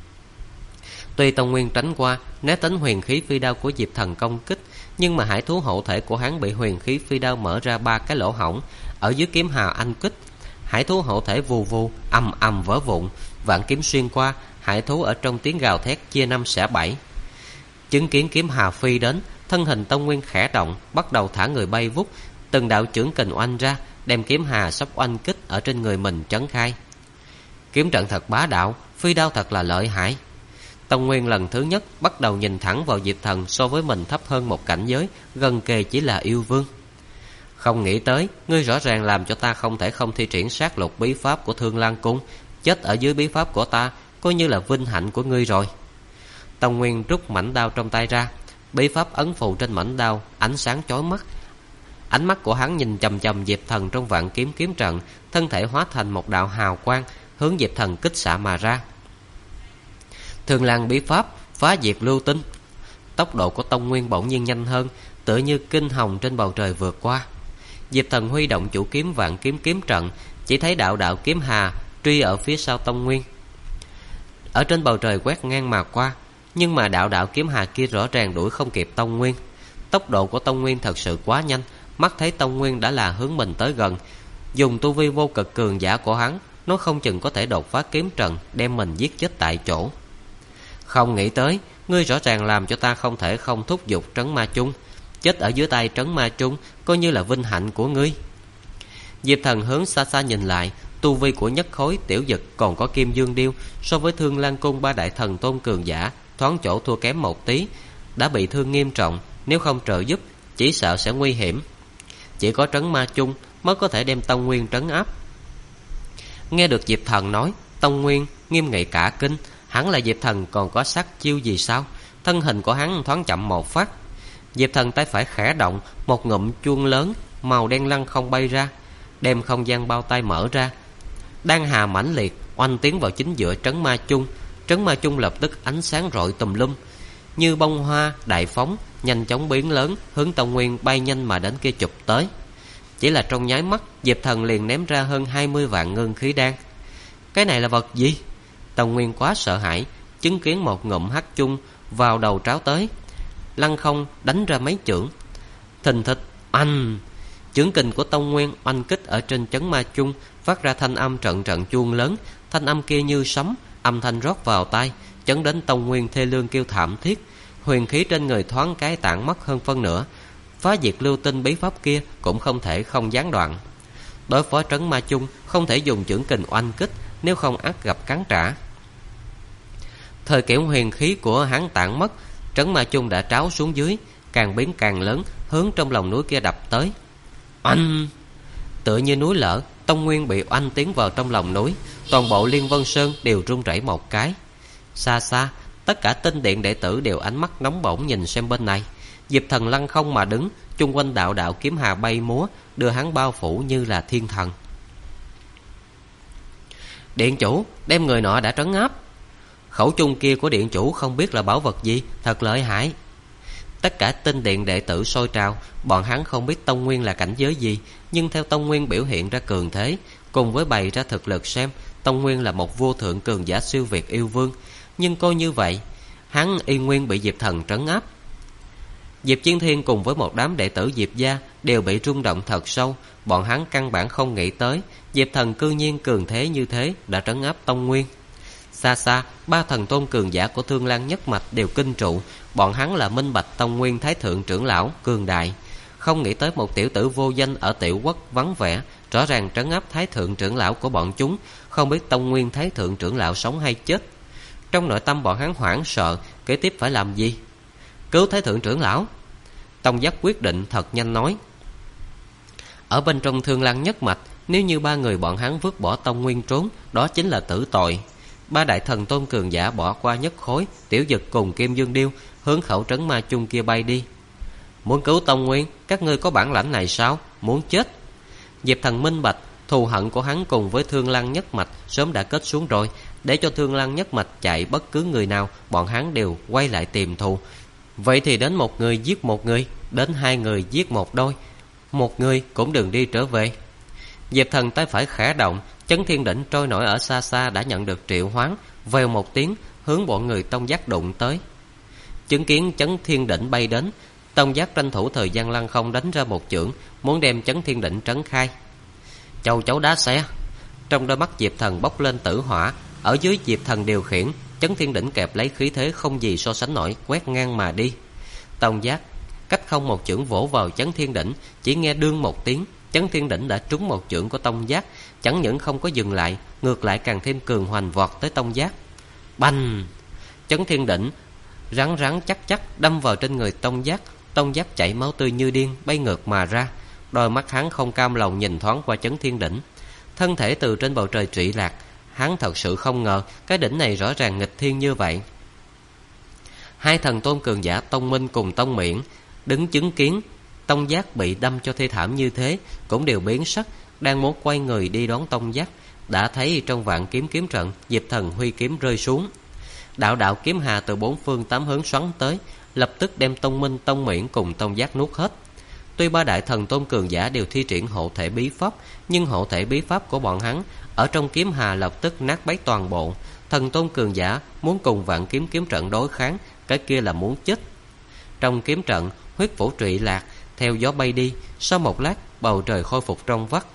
Tuy Tông Nguyên tránh qua, né tránh huyền khí phi đao của Diệp Thần công kích, nhưng mà hải thú hộ thể của hắn bị huyền khí phi đao mở ra 3 cái lỗ hổng. Ở dưới kiếm hà anh kích, hải thú hộ thể vù vù, ầm ầm vỡ vụn. Vạn kiếm xuyên qua, hải thú ở trong tiếng gào thét chia 5 xẻ 7. Chứng kiến kiếm hà phi đến, thân hình Tông Nguyên khẽ động, bắt đầu thả người bay vút. Từng đạo chưởng kình oanh ra, đem kiếm hà sắp oanh kích ở trên người mình trấn khai. Kiếm trận thật bá đạo, phi đao thật là lợi hại. Tông Nguyên lần thứ nhất bắt đầu nhìn thẳng vào Diệp Thần so với mình thấp hơn một cảnh giới, gần kề chỉ là yêu vương. Không nghĩ tới, ngươi rõ ràng làm cho ta không thể không thi triển sát lục bí pháp của Thương Lan Cung, chết ở dưới bí pháp của ta, coi như là vinh hạnh của ngươi rồi. Tông Nguyên rút mảnh đao trong tay ra, bí pháp ấn phù trên mảnh đao ánh sáng chói mắt. Ánh mắt của hắn nhìn chằm chằm Diệp Thần trong vạn kiếm kiếm trận, thân thể hóa thành một đạo hào quang hướng Diệp Thần kích xạ mà ra. Thương Lan bí pháp phá diệt lưu tinh. Tốc độ của Tông Nguyên bỗng nhiên nhanh hơn, tựa như kinh hồng trên bầu trời vượt qua. Diệp Thần huy động chủ kiếm vạn kiếm kiếm trận, chỉ thấy đạo đạo kiếm hà truy ở phía sau Tông Nguyên, ở trên bầu trời quét ngang mà qua. Nhưng mà đạo đạo kiếm hà kia rõ ràng đuổi không kịp Tông Nguyên. Tốc độ của Tông Nguyên thật sự quá nhanh, mắt thấy Tông Nguyên đã là hướng mình tới gần. Dùng tu vi vô cực cường giả của hắn, nó không chừng có thể đột phá kiếm trận, đem mình giết chết tại chỗ. Không nghĩ tới, ngươi rõ ràng làm cho ta không thể không thúc giục Trấn Ma Chung. Chết ở dưới tay Trấn Ma Chung coi như là vinh hạnh của ngươi. Diệp Thần hướng xa xa nhìn lại, tu vi của nhất khối tiểu dực còn có Kim Dương Điêu so với Thương Lan Cung ba đại thần tôn cường giả thoáng chỗ thua kém một tí, đã bị thương nghiêm trọng, nếu không trợ giúp chỉ sợ sẽ nguy hiểm. Chỉ có Trấn Ma Chung mới có thể đem Tông Nguyên trấn áp. Nghe được Diệp Thần nói, Tông Nguyên nghiêm nghị cả kinh. Hắn là Diệp Thần còn có sát chiêu gì sao? Thân hình của hắn thoáng chậm một phát. Diệp Thần tay phải khẽ động, một ngụm chuông lớn màu đen lăng không bay ra, đem không gian bao tay mở ra. Đan hà mãnh liệt oanh tiến vào chính giữa Trấn Ma Chung. Trấn Ma Chung lập tức ánh sáng rọi tùm lum, như bông hoa đại phóng, nhanh chóng biến lớn, hướng Tông Nguyên bay nhanh mà đến kia chụp tới. Chỉ là trong nháy mắt, Diệp Thần liền ném ra hơn 20 vạn ngân khí đan. Cái này là vật gì? Tông Nguyên quá sợ hãi, chứng kiến một ngụm hắc chung vào đầu tráo tới, lăng không đánh ra mấy chưởng. Thình thịch, oanh! Chưởng kình của Tông Nguyên oanh kích ở trên Trấn Ma Chung, phát ra thanh âm trận trận chuông lớn. Thanh âm kia như sấm, âm thanh rót vào tai, chấn đến Tông Nguyên thê lương kêu thảm thiết. Huyền khí trên người thoáng cái tản mất hơn phân nửa. Phá diệt lưu tinh bí pháp kia cũng không thể không gián đoạn. Đối phó Trấn Ma Chung không thể dùng chưởng kình oanh kích, nếu không ắt gặp cắn trả. Thời kiểu huyền khí của hắn tản mất, Trấn Ma Chung đã tráo xuống dưới, càng biến càng lớn, hướng trong lòng núi kia đập tới. Oanh! Tựa như núi lở, Tông Nguyên bị oanh tiến vào trong lòng núi. Toàn bộ Liên Vân Sơn đều rung rẩy một cái. Xa xa, tất cả tinh điện đệ tử đều ánh mắt nóng bỏng nhìn xem bên này. Diệp Thần lăng không mà đứng, chung quanh đạo đạo kiếm hà bay múa, đưa hắn bao phủ như là thiên thần. Điện chủ, đem người nọ đã trấn áp. Khẩu chung kia của điện chủ không biết là bảo vật gì, thật lợi hại. Tất cả tinh điện đệ tử sôi trào. Bọn hắn không biết Tông Nguyên là cảnh giới gì, nhưng theo Tông Nguyên biểu hiện ra cường thế, cùng với bày ra thực lực xem, Tông Nguyên là một vô thượng cường giả siêu việt yêu vương. Nhưng coi như vậy, hắn y nguyên bị Diệp Thần trấn áp. Diệp Chiến Thiên cùng với một đám đệ tử Diệp gia đều bị rung động thật sâu. Bọn hắn căn bản không nghĩ tới Diệp Thần cư nhiên cường thế như thế đã trấn áp Tông Nguyên. Xa xa, ba thần tôn cường giả của Thương Lan nhất mạch đều kinh trụ. Bọn hắn là minh bạch Tông Nguyên Thái Thượng trưởng lão cường đại, không nghĩ tới một tiểu tử vô danh ở tiểu quốc vắng vẻ rõ ràng trấn áp Thái Thượng trưởng lão của bọn chúng. Không biết Tông Nguyên Thái Thượng trưởng lão sống hay chết. Trong nội tâm bọn hắn hoảng sợ, kế tiếp phải làm gì? Cứu Thái Thượng trưởng lão. Tông Giác quyết định thật nhanh nói. Ở bên trong Thương Lan nhất mạch, nếu như ba người bọn hắn vứt bỏ Tông Nguyên trốn, đó chính là tử tội. Ba đại thần tôn cường giả bỏ qua nhất khối, tiểu dực cùng Kim Dương Điêu hướng khẩu Trấn Ma Chung kia bay đi. Muốn cứu Tông Nguyên, các ngươi có bản lãnh này sao? Muốn chết? Diệp Thần minh bạch, thù hận của hắn cùng với Thương Lan nhất mạch sớm đã kết xuống rồi. Để cho Thương Lan nhất mạch chạy bất cứ người nào, bọn hắn đều quay lại tìm thù. Vậy thì đến một người giết một người, đến hai người giết một đôi, một người cũng đừng đi trở về. Diệp Thần tay phải khẽ động, Chấn Thiên Đỉnh trôi nổi ở xa xa đã nhận được triệu hoán, vèo một tiếng hướng bọn người Tông Giác đụng tới. Chứng kiến Chấn Thiên Đỉnh bay đến, Tông Giác tranh thủ thời gian lăng không đánh ra một chưởng, muốn đem Chấn Thiên Đỉnh trấn khai. Châu chấu đá xe. Trong đôi mắt Diệp Thần bốc lên tử hỏa. Ở dưới Diệp Thần điều khiển, Chấn Thiên Đỉnh kẹp lấy khí thế không gì so sánh nổi, quét ngang mà đi. Tông Giác cách không một chưởng vỗ vào Chấn Thiên Đỉnh, chỉ nghe đương một tiếng, Chấn Thiên Đỉnh đã trúng một chưởng của Tông Giác. Chẳng những không có dừng lại, ngược lại càng thêm cường hoành vọt tới Tông Giác. Bành! Chấn Thiên Đỉnh rắn rắn chắc chắc đâm vào trên người Tông Giác. Tông Giác chảy máu tươi như điên, bay ngược mà ra. Đôi mắt hắn không cam lòng nhìn thoáng qua Chấn Thiên Đỉnh. Thân thể từ trên bầu trời trụy lạc, Hắn thật sự không ngờ cái đỉnh này rõ ràng nghịch thiên như vậy. Hai thần tôn cường giả Tông Minh cùng Tông Miễn đứng chứng kiến Tông Giác bị đâm cho thê thảm như thế, cũng đều biến sắc, đang muốn quay người đi đón Tông Giác, đã thấy trong vạn kiếm kiếm trận, Diệp Thần huy kiếm rơi xuống. Đạo đạo kiếm hà từ bốn phương tám hướng xoắn tới, lập tức đem Tông Minh, Tông Miễn cùng Tông Giác nuốt hết. Tuy ba đại thần tôn cường giả đều thi triển hộ thể bí pháp, nhưng hộ thể bí pháp của bọn hắn ở trong kiếm hà lập tức nát bấy toàn bộ. Thần tôn cường giả muốn cùng vạn kiếm kiếm trận đối kháng, cái kia là muốn chết. Trong kiếm trận, huyết vũ trụy lạc, theo gió bay đi. Sau một lát, bầu trời khôi phục trong vắt.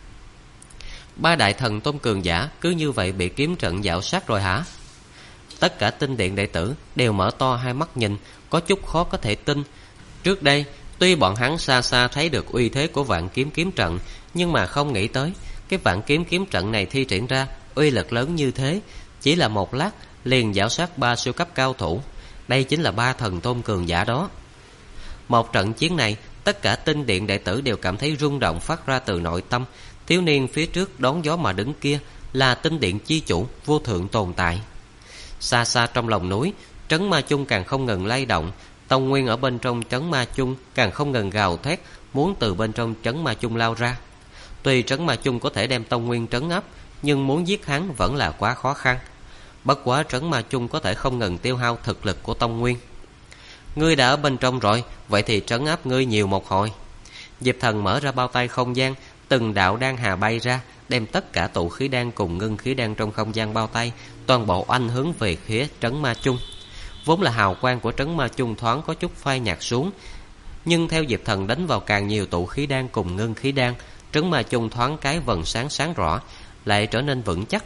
Ba đại thần tôn cường giả cứ như vậy bị kiếm trận dạo sát rồi hả? Tất cả tinh điện đệ tử đều mở to hai mắt nhìn, có chút khó có thể tin. Trước đây, tuy bọn hắn xa xa thấy được uy thế của vạn kiếm kiếm trận, nhưng mà không nghĩ tới cái vạn kiếm kiếm trận này thi triển ra uy lực lớn như thế. Chỉ là một lát liền dạo sát ba siêu cấp cao thủ. Đây chính là ba thần tôn cường giả đó. Một trận chiến này, tất cả tinh điện đệ tử đều cảm thấy rung động phát ra từ nội tâm. Thiếu niên phía trước đón gió mà đứng kia là tinh điện chi chủ vô thượng tồn tại. Xa xa trong lòng núi, trấn ma chung càng không ngừng lay động. Tông Nguyên ở bên trong trấn ma chung càng không ngừng gào thét, muốn từ bên trong trấn ma chung lao ra. Tuy trấn ma chung có thể đem Tông Nguyên trấn áp, nhưng muốn giết hắn vẫn là quá khó khăn. Bất quá trấn ma chung có thể không ngừng tiêu hao thực lực của Tông Nguyên. Ngươi đã ở bên trong rồi, vậy thì trấn áp ngươi nhiều một hồi. Diệp Thần mở ra bao tay không gian, từng đạo đan hà bay ra, đem tất cả tụ khí đan cùng ngưng khí đan trong không gian bao tay toàn bộ oanh hướng về phía trấn ma chung. Vốn là hào quang của trấn ma chung thoáng có chút phai nhạt xuống, nhưng theo Diệp Thần đánh vào càng nhiều tụ khí đan cùng ngưng khí đan, trấn ma chung thoáng cái vầng sáng sáng rõ, lại trở nên vững chắc.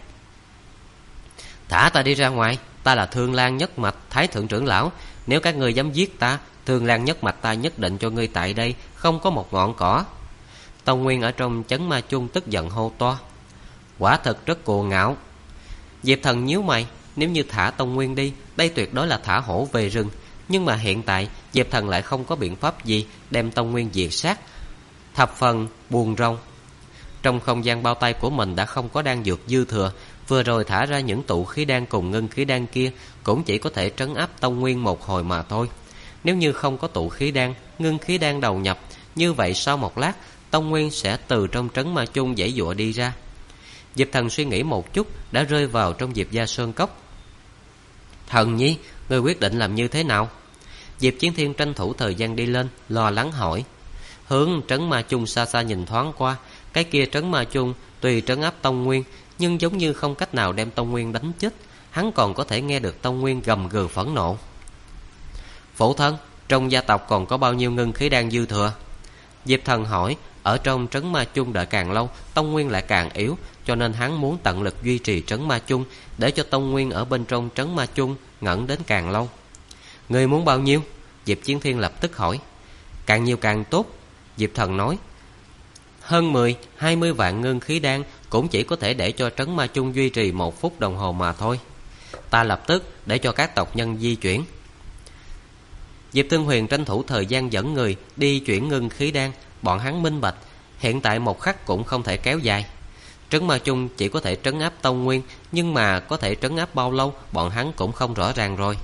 Thả ta đi ra ngoài, ta là Thương Lan Nhất Mạch Thái Thượng trưởng lão. Nếu các ngươi dám giết ta, Thương Lan Nhất Mạch ta nhất định cho ngươi tại đây không có một ngọn cỏ. Tông Nguyên ở trong trấn ma chung tức giận hô to. Quả thật rất cuồng ngạo. Diệp Thần nhíu mày, nếu như thả Tông Nguyên đi, đây tuyệt đối là thả hổ về rừng. Nhưng mà hiện tại Diệp Thần lại không có biện pháp gì đem Tông Nguyên diệt sát, thập phần buồn rông. Trong không gian bao tay của mình đã không có đan dược dư thừa, vừa rồi thả ra những tụ khí đan cùng ngưng khí đan kia cũng chỉ có thể trấn áp Tông Nguyên một hồi mà thôi. Nếu như không có tụ khí đan, ngưng khí đan đầu nhập, như vậy sau một lát Tông Nguyên sẽ từ trong trấn ma chung giãy giụa đi ra. Diệp Thần suy nghĩ một chút, đã rơi vào trong Diệp Gia Sơn Cốc. Thần nhi, ngươi quyết định làm như thế nào? Diệp Chiến Thiên tranh thủ thời gian đi lên, lo lắng hỏi. Hướng trấn ma chung xa xa nhìn thoáng qua, cái kia trấn ma chung tuy trấn áp Tông Nguyên, nhưng giống như không cách nào đem Tông Nguyên đánh chết. Hắn còn có thể nghe được Tông Nguyên gầm gừ phẫn nộ. Phụ thân, trong gia tộc còn có bao nhiêu ngưng khí đan dư thừa? Diệp Thần hỏi. Ở trong trấn ma chung đợi càng lâu, Tông Nguyên lại càng yếu, cho nên hắn muốn tận lực duy trì trấn ma chung, để cho Tông Nguyên ở bên trong trấn ma chung ngẩn đến càng lâu. Ngươi muốn bao nhiêu? Diệp Chiến Thiên lập tức hỏi. Càng nhiều càng tốt, Diệp Thần nói. Hơn 10-20 vạn ngưng khí đan cũng chỉ có thể để cho trấn ma chung duy trì 1 phút đồng hồ mà thôi. Ta lập tức để cho các tộc nhân di chuyển. Diệp Tương Huyền tranh thủ thời gian dẫn người đi chuyển ngưng khí đan. Bọn hắn minh bạch, hiện tại một khắc cũng không thể kéo dài. Trấn ma chung chỉ có thể trấn áp Tông Nguyên, nhưng mà có thể trấn áp bao lâu bọn hắn cũng không rõ ràng rồi.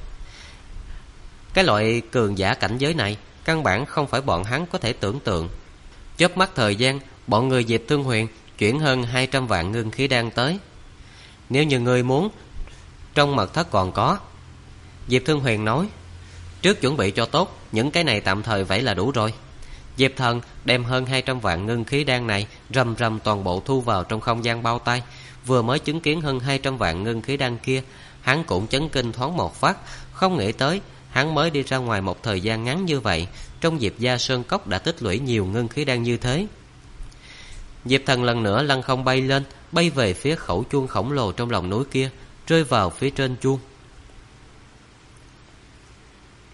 Cái loại cường giả cảnh giới này căn bản không phải bọn hắn có thể tưởng tượng. Chớp mắt thời gian, bọn người Diệp Tương Huyền chuyển hơn 200 vạn ngưng khí đan tới. Nếu như ngươi muốn, trong mật thất còn có. Diệp Tương Huyền nói. Trước chuẩn bị cho tốt, những cái này tạm thời vậy là đủ rồi. Diệp Thần đem hơn 200 vạn ngưng khí đan này rầm rầm toàn bộ thu vào trong không gian bao tay. Vừa mới chứng kiến hơn 200 vạn ngưng khí đan kia, hắn cũng chấn kinh thoáng một phát. Không nghĩ tới hắn mới đi ra ngoài một thời gian ngắn như vậy, trong Diệp Gia Sơn Cốc đã tích lũy nhiều ngưng khí đan như thế. Diệp Thần lần nữa lăng không bay lên, bay về phía khẩu chuông khổng lồ trong lòng núi kia, rơi vào phía trên chuông.